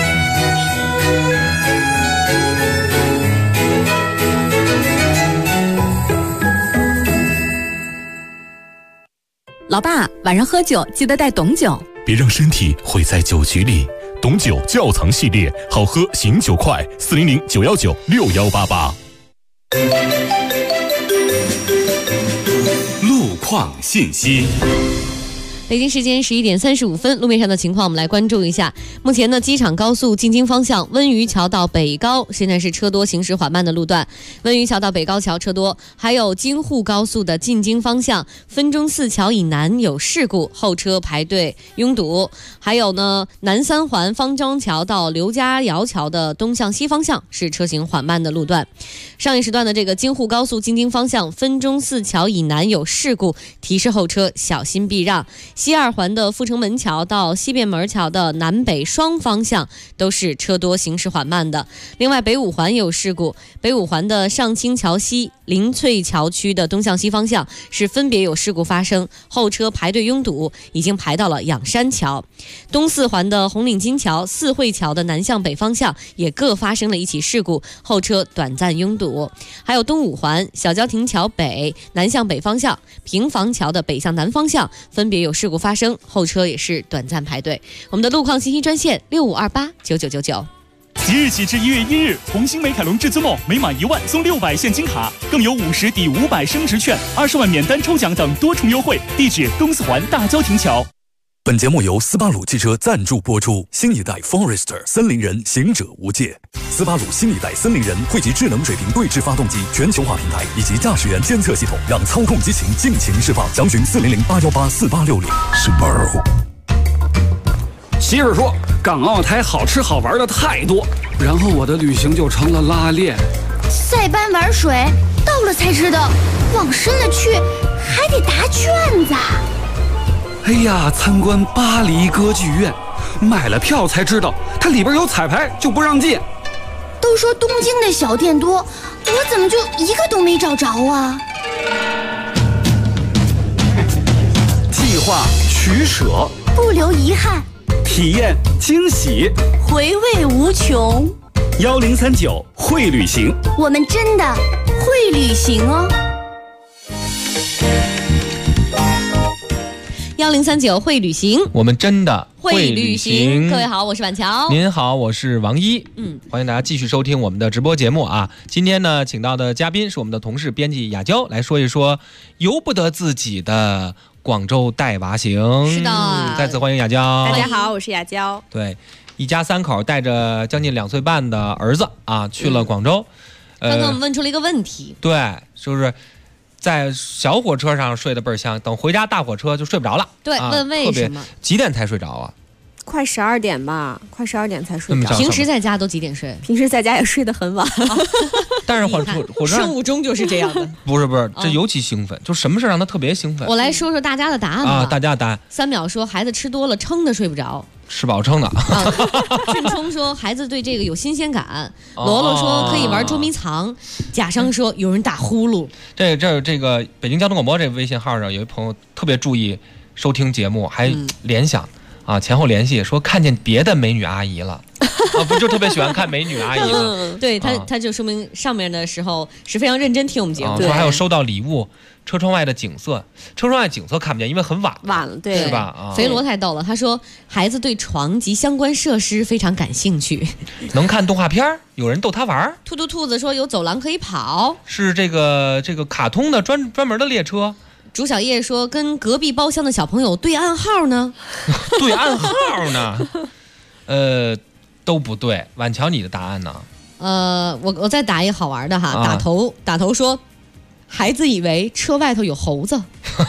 S6: 老爸，晚上喝酒记得带董酒，
S16: 别让身体毁在酒局里。董酒窖藏系列，好喝醒酒快，400-919-6188。
S3: 路况信息。
S8: 北京时间11点35分，路面上的情况我们来关注一下。目前呢，机场高速进京方向温榆桥到北高现在是车多，行驶缓慢的路段。温榆桥到北高桥车多，还有京沪高速的进京方向分钟寺桥以南有事故，后车排队拥堵。还有呢，南三环方庄桥到刘家窑桥的东向西方向是车行缓慢的路段。上一时段的这个京沪高速进京方向分钟寺桥以南有事故，提示后车小心避让。西二环的阜成门桥到西便门桥的南北双方向都是车多，行驶缓慢的。另外，北五环有事故，北五环的上清桥西、林翠桥区的东向西方向是分别有事故发生，后车排队拥堵，已经排到了仰山桥。东四环的红领巾桥、四惠桥的南向北方向也各发生了一起事故，后车短暂拥堵。还有东五环小郊亭桥北南向北方向、平房桥的北向南方向分别有事故发生，后车也是短暂排队。我们的路况信息专线65289999。
S14: 即日起至1月1日，红星美凯龙至尊梦每满1万送600现金卡，更有50抵500升值券、20万免单抽奖等多重优惠。地址东四环大郊亭桥。
S4: 本节目由斯巴鲁汽车赞助播出。新一代 Forester 森林人，行者无界。斯巴鲁新一代森林人汇集智能水平对置发动机全球化平台以及驾驶员监测系统，让操控激情尽情释放。详询400-818-4860。Subaru。
S7: 媳妇说，港澳台好吃好玩的太多，然后我的旅行就成了拉练。
S20: 塞班玩水，到了才知道，往深了去还得答卷子。
S7: 哎呀，参观巴黎歌剧院，买了票才知道它里边有彩排，就不让进。
S20: 都说东京的小店多，我怎么就一个都没找着啊？
S7: 计划取舍，
S20: 不留遗憾，
S7: 体验惊喜，
S20: 回味无穷。
S7: 1039会旅行，
S20: 我们真的会旅行哦。
S8: 1039会旅行，
S10: 我们真的会旅行。
S8: 各位好，我是婉乔。
S10: 您好，我是王一。欢迎大家继续收听我们的直播节目啊。今天呢，请到的嘉宾是我们的同事编辑雅娇，来说一说由不得自己的广州带娃行。
S8: 是的，
S10: 再次欢迎雅娇。
S13: 大家好，我是雅娇。
S10: 对，一家3口带着将近2岁半的儿子啊，去了广州。
S8: 刚刚我们问出了一个问题，
S10: 对，就是在小火车上睡得倍儿香，等回家大火车就睡不着了。
S8: 对，问为什么？
S10: 几点才睡着啊？
S13: 快12点吧，快12点才睡着。
S8: 平时在家都几点睡？
S13: 平时在家也睡得很晚。
S10: 但是火车
S8: 生物钟就是这样的。
S10: 不是，这尤其兴奋，就什么事让他特别兴奋？
S8: 我来说说大家的答案吧。
S10: 啊，大家的答案
S8: ：3秒说孩子吃多了撑的睡不着。
S10: 吃饱撑的。
S8: 俊冲说孩子对这个有新鲜感。罗罗说可以玩捉迷藏。贾生说有人打呼噜。
S10: 这个北京交通广播这微信号上有一朋友特别注意收听节目，还联想啊，前后联系说看见别的美女阿姨了。啊，不就特别喜欢看美女阿姨吗？
S8: 对他就说明上面的时候是非常认真听我们节目。
S10: 说还有收到礼物，车窗外的景色，车窗外景色看不见，因为很晚
S13: 了，对，
S10: 是吧？
S8: 肥罗太逗了，他说孩子对床及相关设施非常感兴趣，
S10: 能看动画片，有人逗他玩。
S8: 兔子说有走廊可以跑，
S10: 是这个卡通的专门的列车。
S8: 朱小叶说跟隔壁包厢的小朋友对暗号呢。
S10: 对暗号呢？ 都不对。婉乔，你的答案呢？
S8: 我再打一个好玩的哈，打头说，孩子以为车外头有猴子。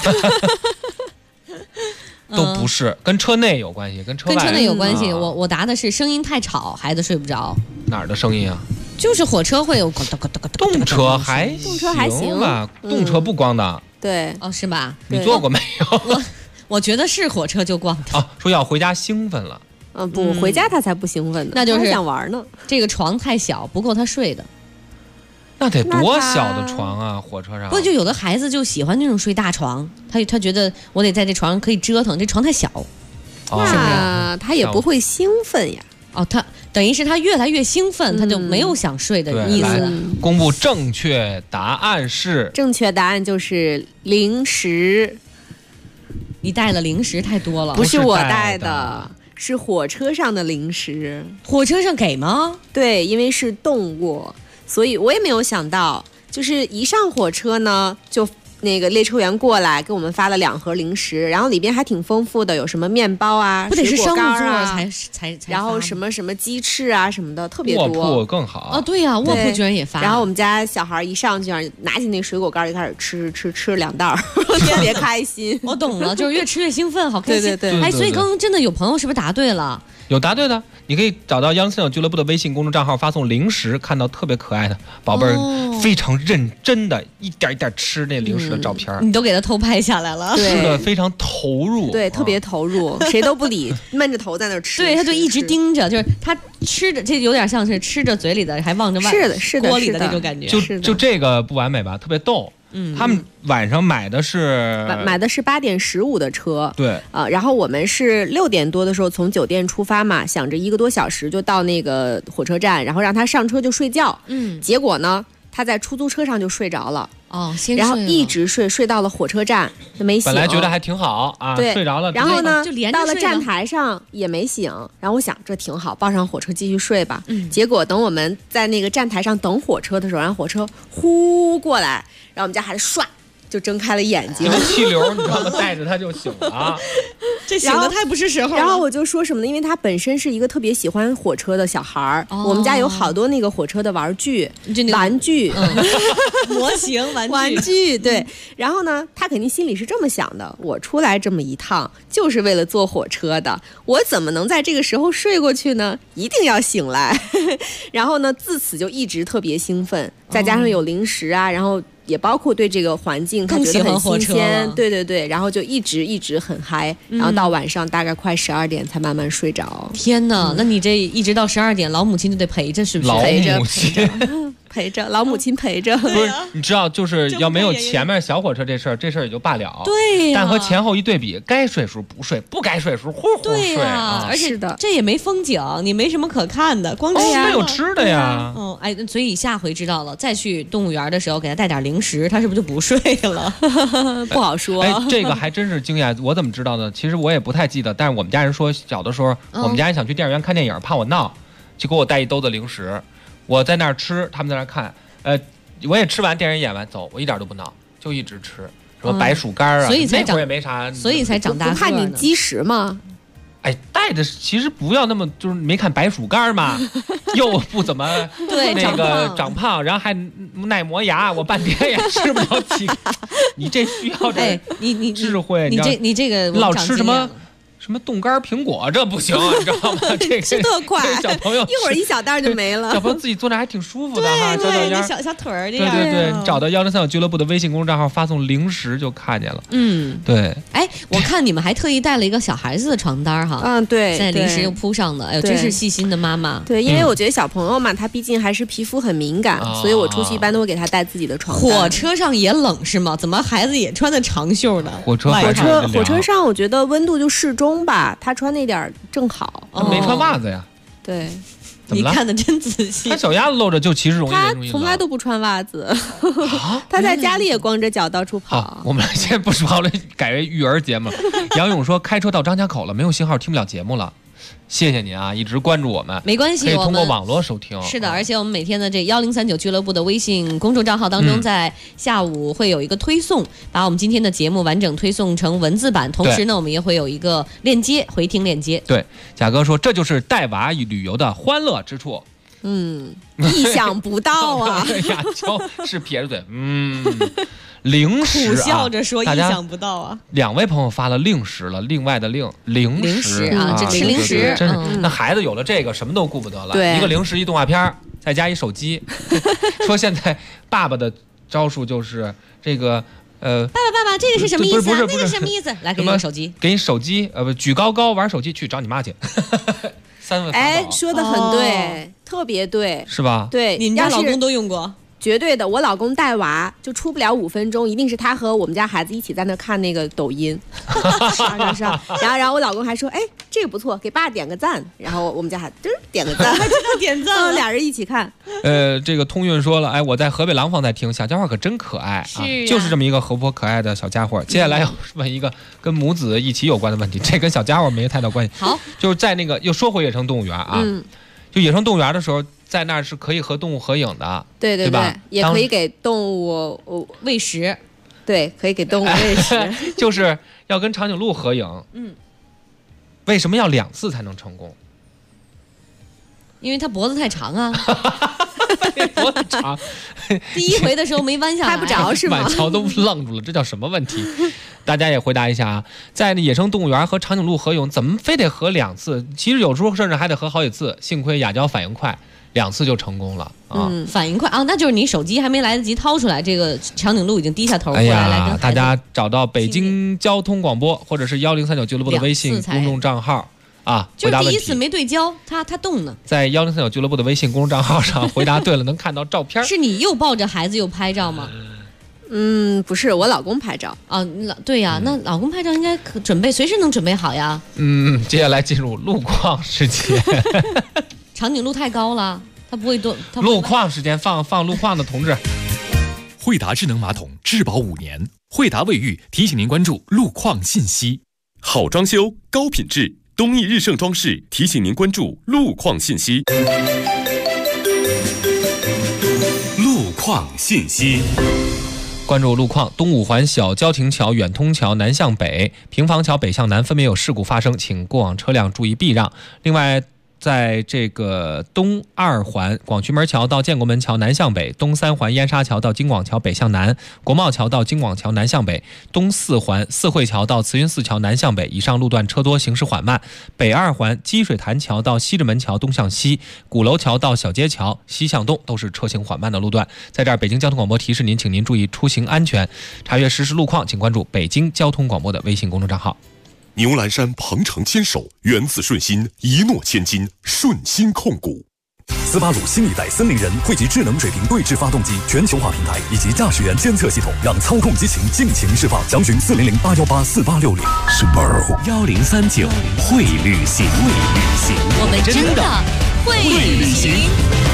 S10: 都不是，跟车内有关系，跟车内
S8: 有关系。我答的是声音太吵，孩子睡不着。
S10: 哪儿的声音啊？
S8: 就是火车会有
S10: 动车还行吧，动车不咣当。
S13: 对，
S8: 哦，是吧？
S10: 你坐过没有？
S8: 我觉得是火车就咣当。
S10: 说要回家兴奋了。
S13: 不，回家他才不兴奋呢，
S8: 那就是
S13: 想玩呢。
S8: 这个床太小，不够他睡的。
S10: 那得多小的床啊！火车上
S8: 不就有的孩子就喜欢那种睡大床，他觉得我得在这床上可以折腾，这床太小，
S13: 是不是？他也不会兴奋呀。
S8: 他等于是他越来越兴奋，他就没有想睡的意思。
S10: 公布正确答案是，
S13: 正确答案就是零食。
S8: 你带的零食太多了，
S13: 不是我带的。是火车上的零食。
S8: 火车上给吗？
S13: 对，因为是动物，所以我也没有想到，就是一上火车呢，就那个列车员过来给我们发了2盒零食，然后里边还挺丰富的，有什么面包啊，
S8: 不得是商务座才
S13: 然后什么鸡翅啊什么的，特别多。
S10: 卧铺更好
S8: 啊！对呀，卧铺居然也发。
S13: 然后我们家小孩一上去拿起那水果干就开始吃2袋，特别开心。
S8: 我懂了，就是越吃越兴奋，好开心。
S13: 对。
S8: 哎，所以刚刚真的有朋友是不是答对了？
S10: 有答对的，你可以找到163俱乐部的微信公众账号，发送零食，看到特别可爱的宝贝儿，非常认真的一点一点吃那零食的照片，
S8: 你都给他偷拍下来了，
S10: 吃的非常投入，
S13: 对，特别投入，谁都不理，闷着头在那吃，
S8: 对，他就一直盯着，就是他吃着，这有点像是吃着嘴里的，还望着
S13: 是的
S8: 锅里的那种感觉，
S10: 就这个不完美吧，特别逗。他们晚上买的是
S13: 8点15的车，
S10: 对
S13: 然后我们是6点多的时候从酒店出发嘛，想着1个多小时就到那个火车站，然后让他上车就睡觉，结果呢他在出租车上就睡着了。
S8: 然
S13: 后一直睡到了火车站就没醒。
S10: 本来觉得还挺好啊，
S13: 对，
S10: 睡着了。
S13: 然后呢，
S8: 就连着
S13: 到了站台上也没醒。然后我想这挺好，抱上火车继续睡吧。结果等我们在那个站台上等火车的时候，让火车呼过来，然后我们家孩子唰就睁开了眼睛，
S10: 气流你知道吗？带着他就醒了。
S8: 这醒得太不是时候了。
S13: 然后我就说什么呢？因为他本身是一个特别喜欢火车的小孩儿，我们家有好多那个火车的玩具、玩具、
S8: 模型、
S13: 玩具。对，然后呢，他肯定心里是这么想的：我出来这么一趟，就是为了坐火车的，我怎么能在这个时候睡过去呢？一定要醒来。然后呢，自此就一直特别兴奋，再加上有零食啊，然后。也包括对这个环境他觉得很新鲜，对，然后就一直很嗨，然后到晚上大概快12点才慢慢睡着。
S8: 天哪，那你这一直到12点，老母亲就得陪着，是不是？陪着老母亲陪着。
S10: 不是，你知道，就是要没有前面小火车这事儿也就罢了。
S8: 对呀。
S10: 但和前后一对比，该睡时候不睡，不该睡时候呼睡啊。
S8: 而且这也没风景，你没什么可看的，光吃
S10: 没有吃的呀。
S8: 所以下回知道了，再去动物园的时候给他带点零食，他是不是就不睡了？不好说。
S10: 这个还真是惊讶，我怎么知道的？其实我也不太记得，但是我们家人说，小的时候我们家人想去电影院看电影，怕我闹，就给我带一兜子零食。我在那儿吃，他们在那儿看，我也吃完，电影演完走，我一点都不闹，就一直吃，什么白薯干啊，
S8: 所以才
S10: 那会儿也没啥，
S8: 所以才长大。
S13: 不怕你积食吗？
S10: 哎，带的其实不要那么，就是没看白薯干嘛，又不怎么那个长胖，然后还耐磨牙，我半天也吃不了几个。你这需要这
S8: 你
S10: 智慧，
S8: 你这个
S10: 老吃什么冻干苹果，这不行，你知道吗？这
S13: 吃特快，
S10: 小朋友
S13: 一会儿一小袋就没了。
S10: 小朋友自己坐那还挺舒服的哈，
S8: 对，那小腿儿这样。
S10: 对，你找到103俱乐部的微信公众账号，发送零食就看见了。对。
S8: 哎，我看你们还特意带了一个小孩子的床单哈。
S13: 对。
S8: 现在零食又铺上的，哎呦，真是细心的妈妈。
S13: 对，因为我觉得小朋友嘛，他毕竟还是皮肤很敏感，所以我出去一般都会给他带自己的床单。
S8: 火车上也冷是吗？怎么孩子也穿的长袖呢？
S10: 火车
S13: 上我觉得温度就适中吧，他穿那点正好。
S10: 没穿袜子呀？
S13: 对。
S8: 你看的真仔细。
S10: 他脚丫子露着就其实容易。
S13: 他从来都不穿袜子，他在家里也光着脚到处跑。
S10: 我们现在不说了，改为育儿节目。杨勇说开车到张家口了，没有信号，听不了节目了。 谢谢您啊，一直关注我们。
S8: 没关系，
S10: 可以通过网络收听。
S8: 是的，而且我们每天的这1039俱乐部的微信公众账号当中，在下午会有一个推送，把我们今天的节目完整推送成文字版。同时呢，我们也会有一个链接，回听链接。
S10: 对，贾哥说这就是带娃旅游的欢乐之处。
S13: 意想不到啊！
S10: 亚洲是撇着嘴，零食、啊，
S8: 苦笑着说意想不到啊。
S10: 2位朋友发了零食了，另外的零食
S8: 啊，这吃零食，
S10: 真是。那孩子有了这个，什么都顾不得了。
S13: 对，
S10: 一个零食，一动画片，再加一手机。说现在爸爸的招数就是这个。
S8: 爸爸，这个是什么意思？
S10: 不是
S8: 那个是什么意思？来，给你个手机，
S10: 给你手机，举高高玩手机，去找你妈去。3位
S13: 哎，说的很对，特别对，
S10: 是吧？
S13: 对，
S8: 你们家老公都用过。
S13: 绝对的，我老公带娃就出不了5分钟，一定是他和我们家孩子一起在那看那个抖音，上，然后我老公还说，哎，这个不错，给爸点个赞，然后我们家孩子点个赞，
S8: 还知道点赞，
S13: 俩人一起看。
S10: 这个通运说了，哎，我在河北廊坊在听，小家伙可真可爱啊，就是这么一个活泼可爱的小家伙。接下来要问一个跟母子一起有关的问题，这跟小家伙没太大关系。
S8: 好，
S10: 就是在那个又说回野生动物园啊，就野生动物园的时候。在那儿是可以和动物合影的，
S13: 对
S10: 吧？
S13: 也可以给动物
S8: 喂食，
S13: 对，可以给动物喂食，
S10: 就是要跟长颈鹿合影。为什么要2次才能成功？
S8: 因为它脖子太长啊。
S10: 脖子长，
S8: 第一回的时候没弯下来，
S13: 拍不着是吗？
S10: 满桥都愣住了，这叫什么问题？大家也回答一下啊！在野生动物园和长颈鹿合影，怎么非得合2次？其实有时候甚至还得合好几次。幸亏亚娇反应快，2次就成功了啊！
S8: 反应快啊，那就是你手机还没来得及掏出来，这个长颈鹿已经低下头过来跟
S10: 大家找到北京交通广播或者是1039俱乐部的微信公众账号。
S8: 就是第一次没对焦，他动呢。
S10: 在1039俱乐部的微信公众账号上回答对了，能看到照片。
S8: 是你又抱着孩子又拍照吗？
S13: 不是，我老公拍照
S8: 啊。对呀，那老公拍照应该随时能准备好呀。
S10: 接下来进入路况时间。
S8: 长颈鹿太高了，它不会多。
S10: 路况时间放路况的同志。
S3: 惠达智能马桶质保5年，惠达卫浴提醒您关注路况信息。好装修，高品质。东义日盛装饰提醒您关注路况信息。路况信息，
S10: 关注路况。东五环小交亭桥、远通桥南向北、平房桥北向南分别有事故发生，请过往车辆注意避让。另外，在这个东2环广渠门桥到建国门桥南向北，东3环燕莎桥到京广桥北向南，国贸桥到京广桥南向北，东4环四惠桥到慈云寺桥南向北，以上路段车多，行驶缓慢。北2环积水潭桥到西直门桥东向西，鼓楼桥到小街桥西向东都是车行缓慢的路段。在这儿，北京交通广播提示您，请您注意出行安全。查阅实时路况，请关注北京交通广播的微信公众账号。
S3: 牛栏山鹏程牵手，源自顺心，一诺千金，顺心控股。
S4: 斯巴鲁新一代森林人汇集智能水平对置发动机、全球化平台以及驾驶员监测系统，让操控激情尽情释放。详询400-818-4860。
S12: 1039会旅行，
S6: 我们真的会旅行。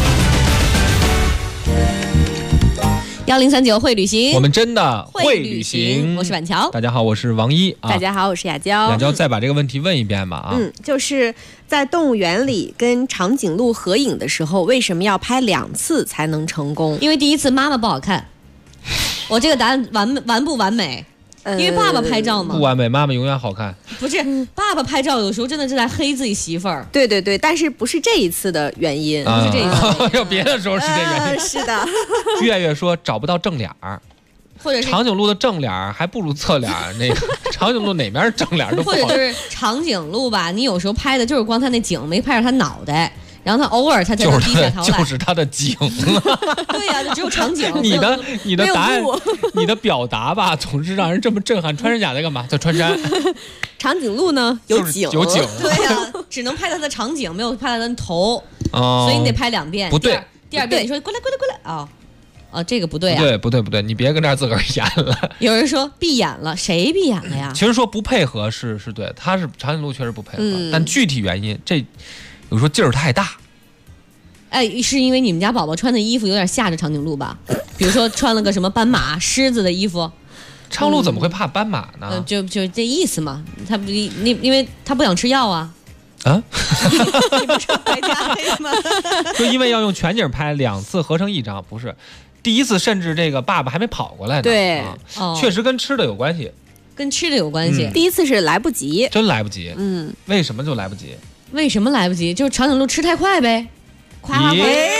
S8: 1039会旅行，
S10: 我们真的会旅行。
S8: 我是板桥，
S10: 大家好，我是王一。
S13: 大家好，我是亚娇。
S10: 亚娇，再把这个问题问一遍吧。
S13: 就是在动物园里跟长颈鹿合影的时候，为什么要拍2次才能成功？
S8: 因为第一次妈妈不好看。我这个答案完不完美？因为爸爸拍照嘛，
S10: 不完美，妈妈永远好看。
S8: 不是，爸爸拍照有时候真的是在黑自己媳妇儿。
S13: 对，但是不是这一次的原因，
S8: 不是这一次，
S10: 有别的时候是这原因。
S13: 是的。
S10: 月月说找不到正脸儿，
S8: 或者是
S10: 长颈鹿的正脸还不如侧脸，那个长颈鹿哪面正脸都不好。
S8: 或者就是长颈鹿吧，你有时候拍的就是光它那颈，没拍着它脑袋。然后他偶尔他才能低下头来，
S10: 就是他的颈。
S8: 对呀，就只有长颈。
S10: 你的答案，你的表达吧，总是让人这么震撼。穿山甲在干嘛？在穿山。
S13: 长颈鹿呢？有颈。
S10: 有颈。
S8: 对呀，只能拍到它的长颈，没有拍到它的头。所以你得拍2遍。
S10: 不对。
S8: 第2遍你说过来。这个不对啊。
S10: 不对，你别跟这儿自个儿演了。
S8: 有人说闭眼了，谁闭眼了呀？
S10: 其实说不配合是对，他是长颈鹿确实不配合，但具体原因这。有时候劲儿太大，
S8: 是因为你们家宝宝穿的衣服有点吓着长颈鹿吧？比如说穿了个什么斑马、狮子的衣服，
S10: 长鹿怎么会怕斑马呢？
S8: 就这意思嘛。他不因为他不想吃药啊。
S10: 啊？
S8: 你不是白加黑吗？
S10: 就因为要用全景拍，2次合成1张，不是。第1次甚至这个爸爸还没跑过来呢。
S13: 对，
S10: 确实跟吃的有关系。
S8: 跟吃的有关系。
S13: 第1次是来不及，
S10: 真来不及。为什么就来不及？
S8: 为什么来不及？就是长颈鹿吃太快呗。夸夸夸！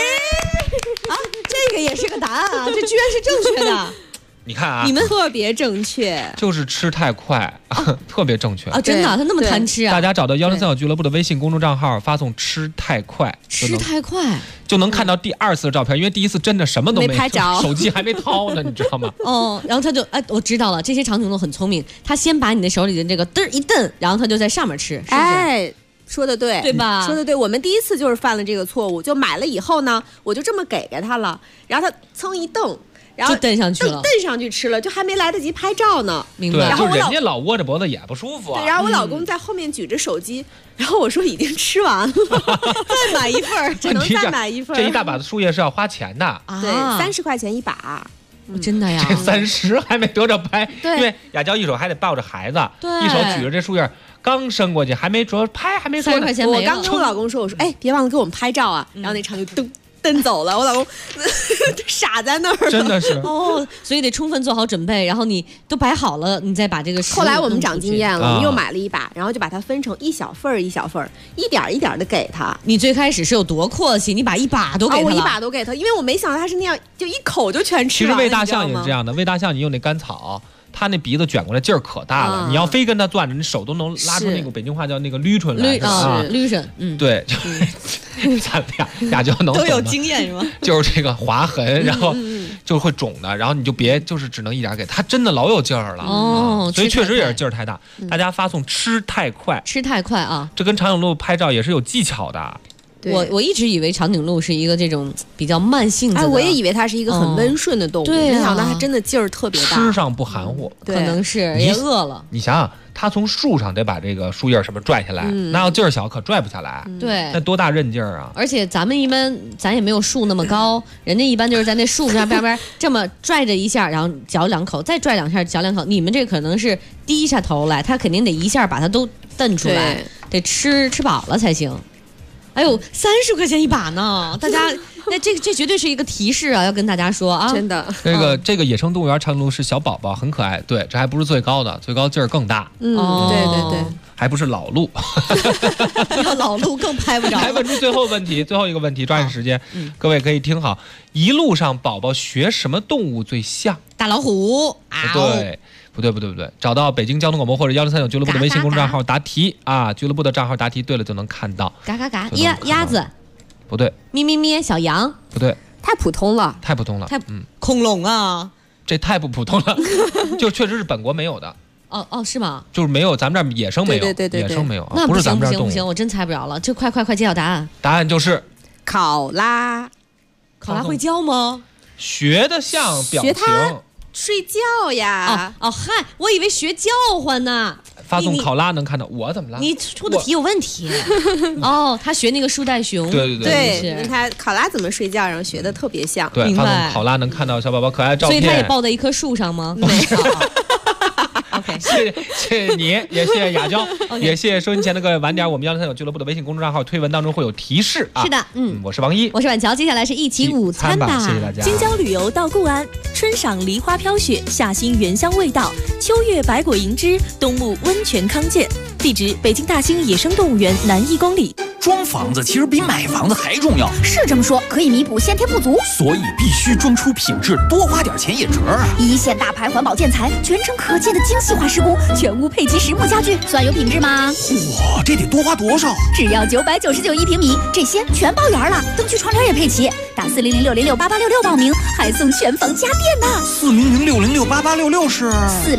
S8: 这个也是个答案啊，这居然是正确的。
S10: 你看啊，
S13: 你们特别正确，
S10: 就是吃太快，特别正确
S8: 啊！真的，他那么贪吃啊！
S10: 大家找到103小俱乐部的微信公众账号，发送“吃太快”，
S8: 吃太快
S10: 就能看到第2次的照片，因为第1次真的什么都
S13: 没拍着，
S10: 手机还没掏呢，你知道吗？
S8: 然后他就我知道了，这些长颈鹿很聪明，他先把你的手里的这个嘚一蹬，然后他就在上面吃，是
S13: 说的对，
S8: 对吧？
S13: 说的对，我们第1次就是犯了这个错误，就买了以后呢，我就这么给他了，然后他噌一蹬。然后
S8: 就蹬上去了，
S13: 蹬上去吃了，就还没来得及拍照呢。
S8: 明白。
S10: 然后人家老窝着脖子也不舒服啊。
S13: 对，然后我老公在后面举着手机，然后我说已经吃完了，再买一份，只能再买一份。
S10: 这一大把的树叶是要花钱的，
S13: 对，30块钱一把。
S8: 真的呀？
S10: 这30还没得着拍，
S13: 因
S10: 为雅娇一手还得抱着孩子，一手举着这树叶，刚伸过去，还没着拍，还没说
S8: 30块钱没了。
S13: 我刚跟我老公说，我说别忘了给我们拍照啊，然后那场就蹬走了，我老公傻在那儿，
S10: 真的是
S8: 所以得充分做好准备，然后你都摆好了，你再把这个。
S13: 后来我们长经验了，我们又买了一把，然后就把它分成一小份一小份，一点一点的给他。
S8: 你最开始是有多阔气？你把一把都给他了？
S13: 我一把都给他，因为我没想到他是那样，就一口就全吃了。
S10: 其实喂大象也是这样的，喂大象你用那干草。他那鼻子卷过来劲儿可大了，你要非跟他攥着，你手都能拉出那个北京话叫那个捋唇来
S8: 捋唇，
S10: 对，咱俩雅娇能
S8: 都有经验是吗？
S10: 就是这个划痕，然后就会肿的，然后你就别就是只能一点给他，真的老有劲儿了所以确实也是劲儿太大。大家发送吃太快，
S8: 吃太快啊！
S10: 这跟长颈鹿拍照也是有技巧的。
S8: 我一直以为长颈鹿是一个这种比较慢性子的，
S13: 我也以为它是一个很温顺的动物，没想到它真的劲儿特别大，
S10: 吃上不含糊，
S8: 可能是也饿了。
S10: 你想想，它从树上得把这个树叶什么拽下来，那要劲儿小可拽不下来，
S8: 对，
S10: 那多大韧劲儿啊！
S8: 而且咱们一般咱也没有树那么高，人家一般就是在那树上边这么拽着一下，然后嚼2口，再拽2下嚼2口。你们这可能是低下头来，它肯定得一下把它都蹬出来，得吃饱了才行。哎呦，30块钱一把呢！大家，那这绝对是一个提示啊，要跟大家说啊，
S13: 真的。
S10: 这个野生动物园长颈鹿是小宝宝，很可爱。对，这还不是最高的，最高劲儿更大。
S13: 对，
S10: 还不是老鹿。
S8: 要老鹿更拍不着。
S10: 来问出最后一个问题，抓紧时间，各位可以听好。一路上宝宝学什么动物最像？
S8: 大老虎。
S10: 不对，找到北京交通广播或者103小俱乐部的微信公众账号答题啊，俱乐部的账号答题对了就能看到。
S8: 嘎嘎嘎，鸭子。
S10: 不对。
S8: 咩咩咩，小羊。
S10: 不对。
S13: 太普通了。
S8: 恐龙啊，
S10: 这太不普通了，就确实是本国没有的。
S8: 是吗？
S10: 就是没有，咱们这儿野生没有，
S13: 对，
S10: 野生没有，
S8: 那
S10: 不是咱们这儿动物。
S8: 不行，我真猜不着了，就快揭晓答案。
S10: 答案就是
S13: 考拉。
S8: 考拉会叫吗？
S10: 学的像表情。
S13: 睡觉呀！
S8: 嗨，我以为学叫唤呢。
S10: 发送考拉能看到，我怎么了？
S8: 你出的题有问题。他学那个树袋熊。
S10: 对，
S13: 他考拉怎么睡觉，然后学的特别像。
S10: 对，发送考拉能看到小宝宝可爱照片。
S8: 所以他也抱在一棵树上吗？
S10: 没有。OK， 谢谢你，也谢谢雅娇，也谢谢收音前的各位。晚点我们103小俱乐部的微信公众账号推文当中会有提示啊。
S8: 是的，
S10: 我是王一，
S8: 我是婉乔，接下来是一起午餐吧。
S10: 谢谢大家。
S17: 京郊旅游到固安，春赏梨花飘雪，夏欣原香味道，秋月百果盈枝，冬沐温泉康健。地址：北京大兴野生动物园南1公里。
S19: 装房子其实比买房子还重要，
S20: 是这么说，可以弥补先天不足，
S19: 所以必须装出品质，多花点钱也值啊！
S20: 一线大牌环保建材，全程可见的精细化施工，全屋配齐实木家具，算有品质吗？
S19: 哇，这得多花多少？
S20: 只要9991平米，这些全包圆了，灯具窗帘也配齐。打40060688866报名，还送全房家电呢。
S19: 40060688866是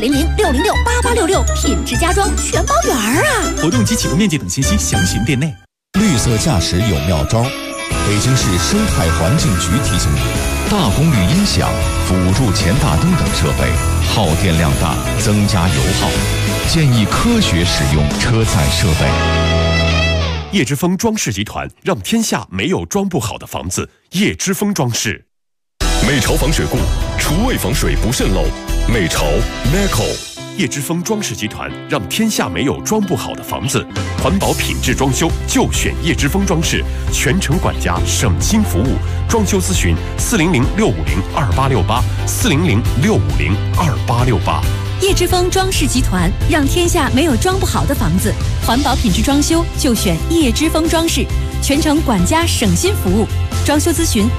S20: 40060688866，品质家装全包圆啊！
S16: 活动及启动面积等信息详询店内。
S18: 绿色驾驶有妙招，北京市生态环境局提醒你：大功率音响、辅助前大灯等设备耗电量大，增加油耗，建议科学使用车载设备。
S16: 叶之峰装饰集团让天下没有装不好的房子。叶之峰装饰，
S3: 美潮防水固，厨卫防水不渗漏。美潮 Meco。
S16: 叶之峰装饰集团让天下没有装不好的房子，环保品质装修就选叶之峰装饰，全程管家，省心服务。装修咨询400-650-2868，400-650-2868。
S17: 叶之峰装饰集团让天下没有装不好的房子，环保品质装修就选叶之峰装饰，全程管家，省心服务。装修咨询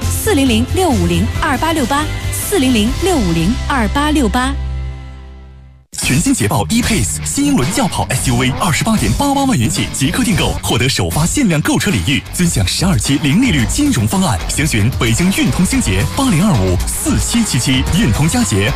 S17: 400-650-2868，400-650-2868。
S4: 全新捷豹 E-Pace 新英伦轿跑 SUV28.88万元起即刻订购，获得首发限量购车礼遇，尊享12期零利率金融方案。详询北京运通星捷80254777，运通佳捷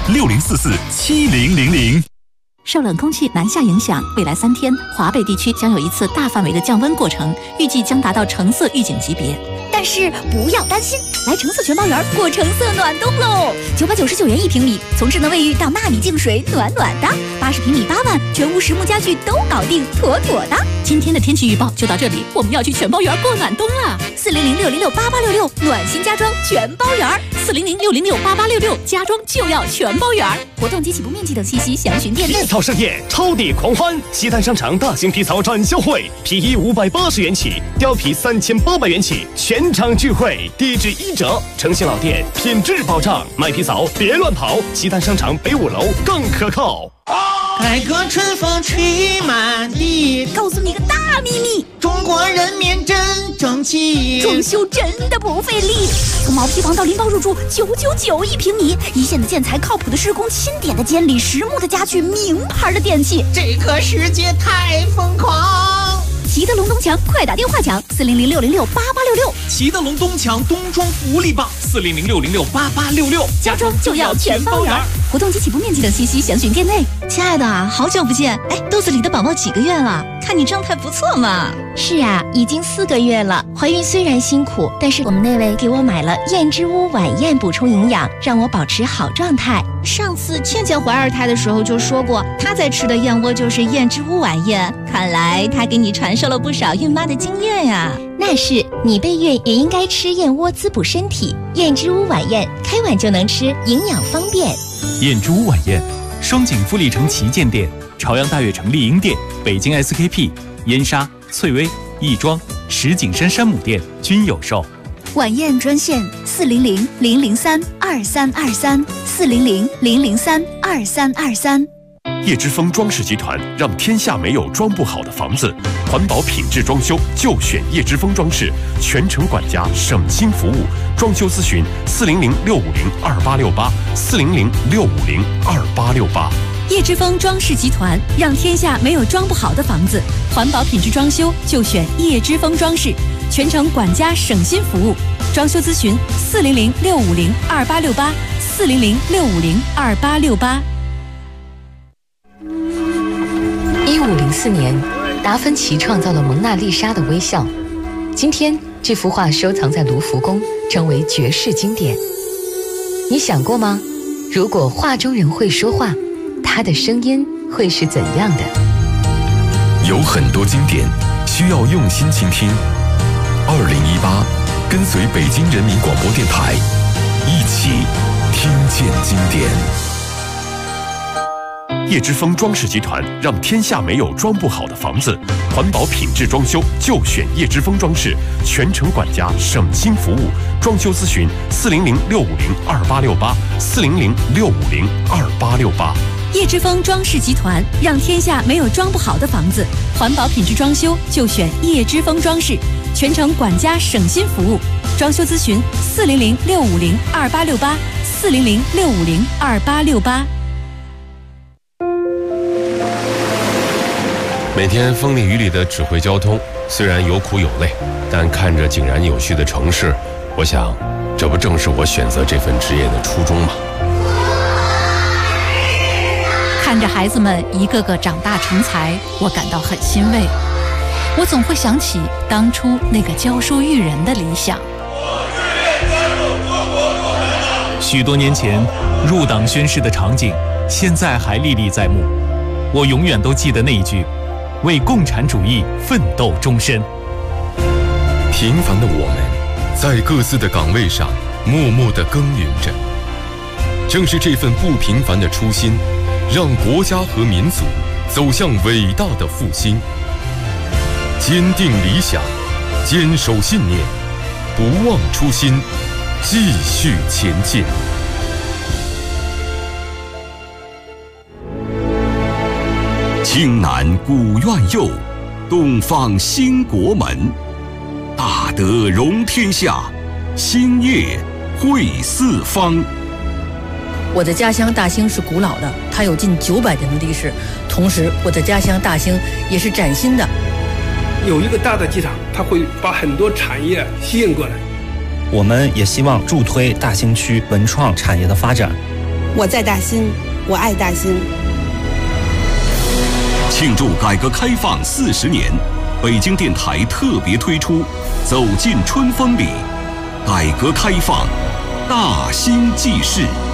S4: 60447000。
S17: 受冷空气南下影响，未来3天，华北地区将有一次大范围的降温过程，预计将达到橙色预警级别。
S20: 但是不要担心，来橙色全包园过橙色暖冬喽！999元1平米，从智能卫浴到纳米净水，暖暖的。80平米8万，全屋实木家具都搞定，妥妥的。
S17: 今天的天气预报就到这里，我们要去全包园过暖冬了。
S20: 400-606-8866，暖心家装全包园。
S17: 400-606-8866，家装就要全包园。
S20: 活动及起步面积等信息详询店内。
S14: 皮草盛宴，超抵狂欢！西单商场大型皮草展销会，皮衣580元起，貂皮3800元起，全场聚会，地址1折，诚信老店，品质保障，买皮草别乱跑，西单商场北5楼更可靠。
S2: 改革春风吹满地，
S20: 告诉你个大秘密，
S2: 中国人民真争气，
S20: 装修真的不费力，从毛坯房到拎包入住9991平米，一线的建材，靠谱的施工，钦点的监理，实木的家具，名牌的电器，
S2: 这个世界太疯狂。
S20: 齐德龙东墙，快打电话抢400-606-8866。
S19: 齐德龙东墙冬装福利棒，400-606-8866，
S20: 家装就要全包圆。活动及起步面积等信息详询店内。
S22: 亲爱的，好久不见！哎，肚子里的宝宝几个月了？看你状态不错嘛。
S9: 是啊，已经4个月了。怀孕虽然辛苦，但是我们那位给我买了燕之屋晚宴补充营养，让我保持好状态。
S22: 上次倩倩怀2胎的时候就说过，她在吃的燕窝就是燕之屋晚宴，看来她给你传授了不少孕妈的经验呀。
S9: 那是，你备孕也应该吃燕窝滋补身体。燕之屋晚宴，开碗就能吃，营养方便。
S23: 燕之屋晚宴，双井富力城旗舰店、朝阳大悦城丽婴店、北京 SKP、燕莎、翠微、亦庄、石景山山姆店均有售。
S20: 晚宴专线400-003-2323，400-003-2323。
S16: 叶之峰装饰集团让天下没有装不好的房子，环保品质装修就选叶之峰装饰，全程管家，省心服务。装修咨询400-650-2868，400-650-2868。
S17: 叶之峰装饰集团让天下没有装不好的房子，环保品质装修就选叶之峰装饰，全程管家，省心服务。装修咨询400-650-2868，400-650-2868。
S21: 1504年，达芬奇创造了蒙娜丽莎的微笑。今天，这幅画收藏在卢浮宫，成为绝世经典。你想过吗？如果画中人会说话，他的声音会是怎样的？
S3: 有很多经典需要用心倾听。2018，跟随北京人民广播电台，一起听见经典。
S16: 叶之峰装饰集团让天下没有装不好的房子，环保品质装修就选叶之峰装饰，全程管家，省心服务。装修咨询400-650-2868，400-650-2868。
S17: 叶之峰装饰集团让天下没有装不好的房子，环保品质装修就选叶之峰装饰，全程管家，省心服务。装修咨询400-650-2868，400-650-2868。
S24: 每天风里雨里的指挥交通，虽然有苦有累，但看着井然有序的城市，我想，这不正是我选择这份职业的初衷吗？
S17: 看着孩子们一个个长大成才，我感到很欣慰。我总会想起当初那个教书育人的理想。
S19: 许多年前入党宣誓的场景，现在还历历在目。我永远都记得那一句：为共产主义奋斗终身。
S3: 平凡的我们，在各自的岗位上默默地耕耘着。正是这份不平凡的初心， 让国家和民族走向伟大的复兴。坚定理想，坚守信念，不忘初心，继续前进。
S18: 青南古院右，东方兴国门。大德容天下，兴业汇四方。
S21: 我的家乡大兴是古老的，它有近900年的历史。同时，我的家乡大兴也是崭新的。
S1: 有一个大的机场，它会把很多产业吸引过来。
S5: 我们也希望助推大兴区文创产业的发展。
S11: 我在大兴，我爱大兴。
S18: 庆祝改革开放40年，北京电台特别推出《走进春风里》，改革开放大兴纪事。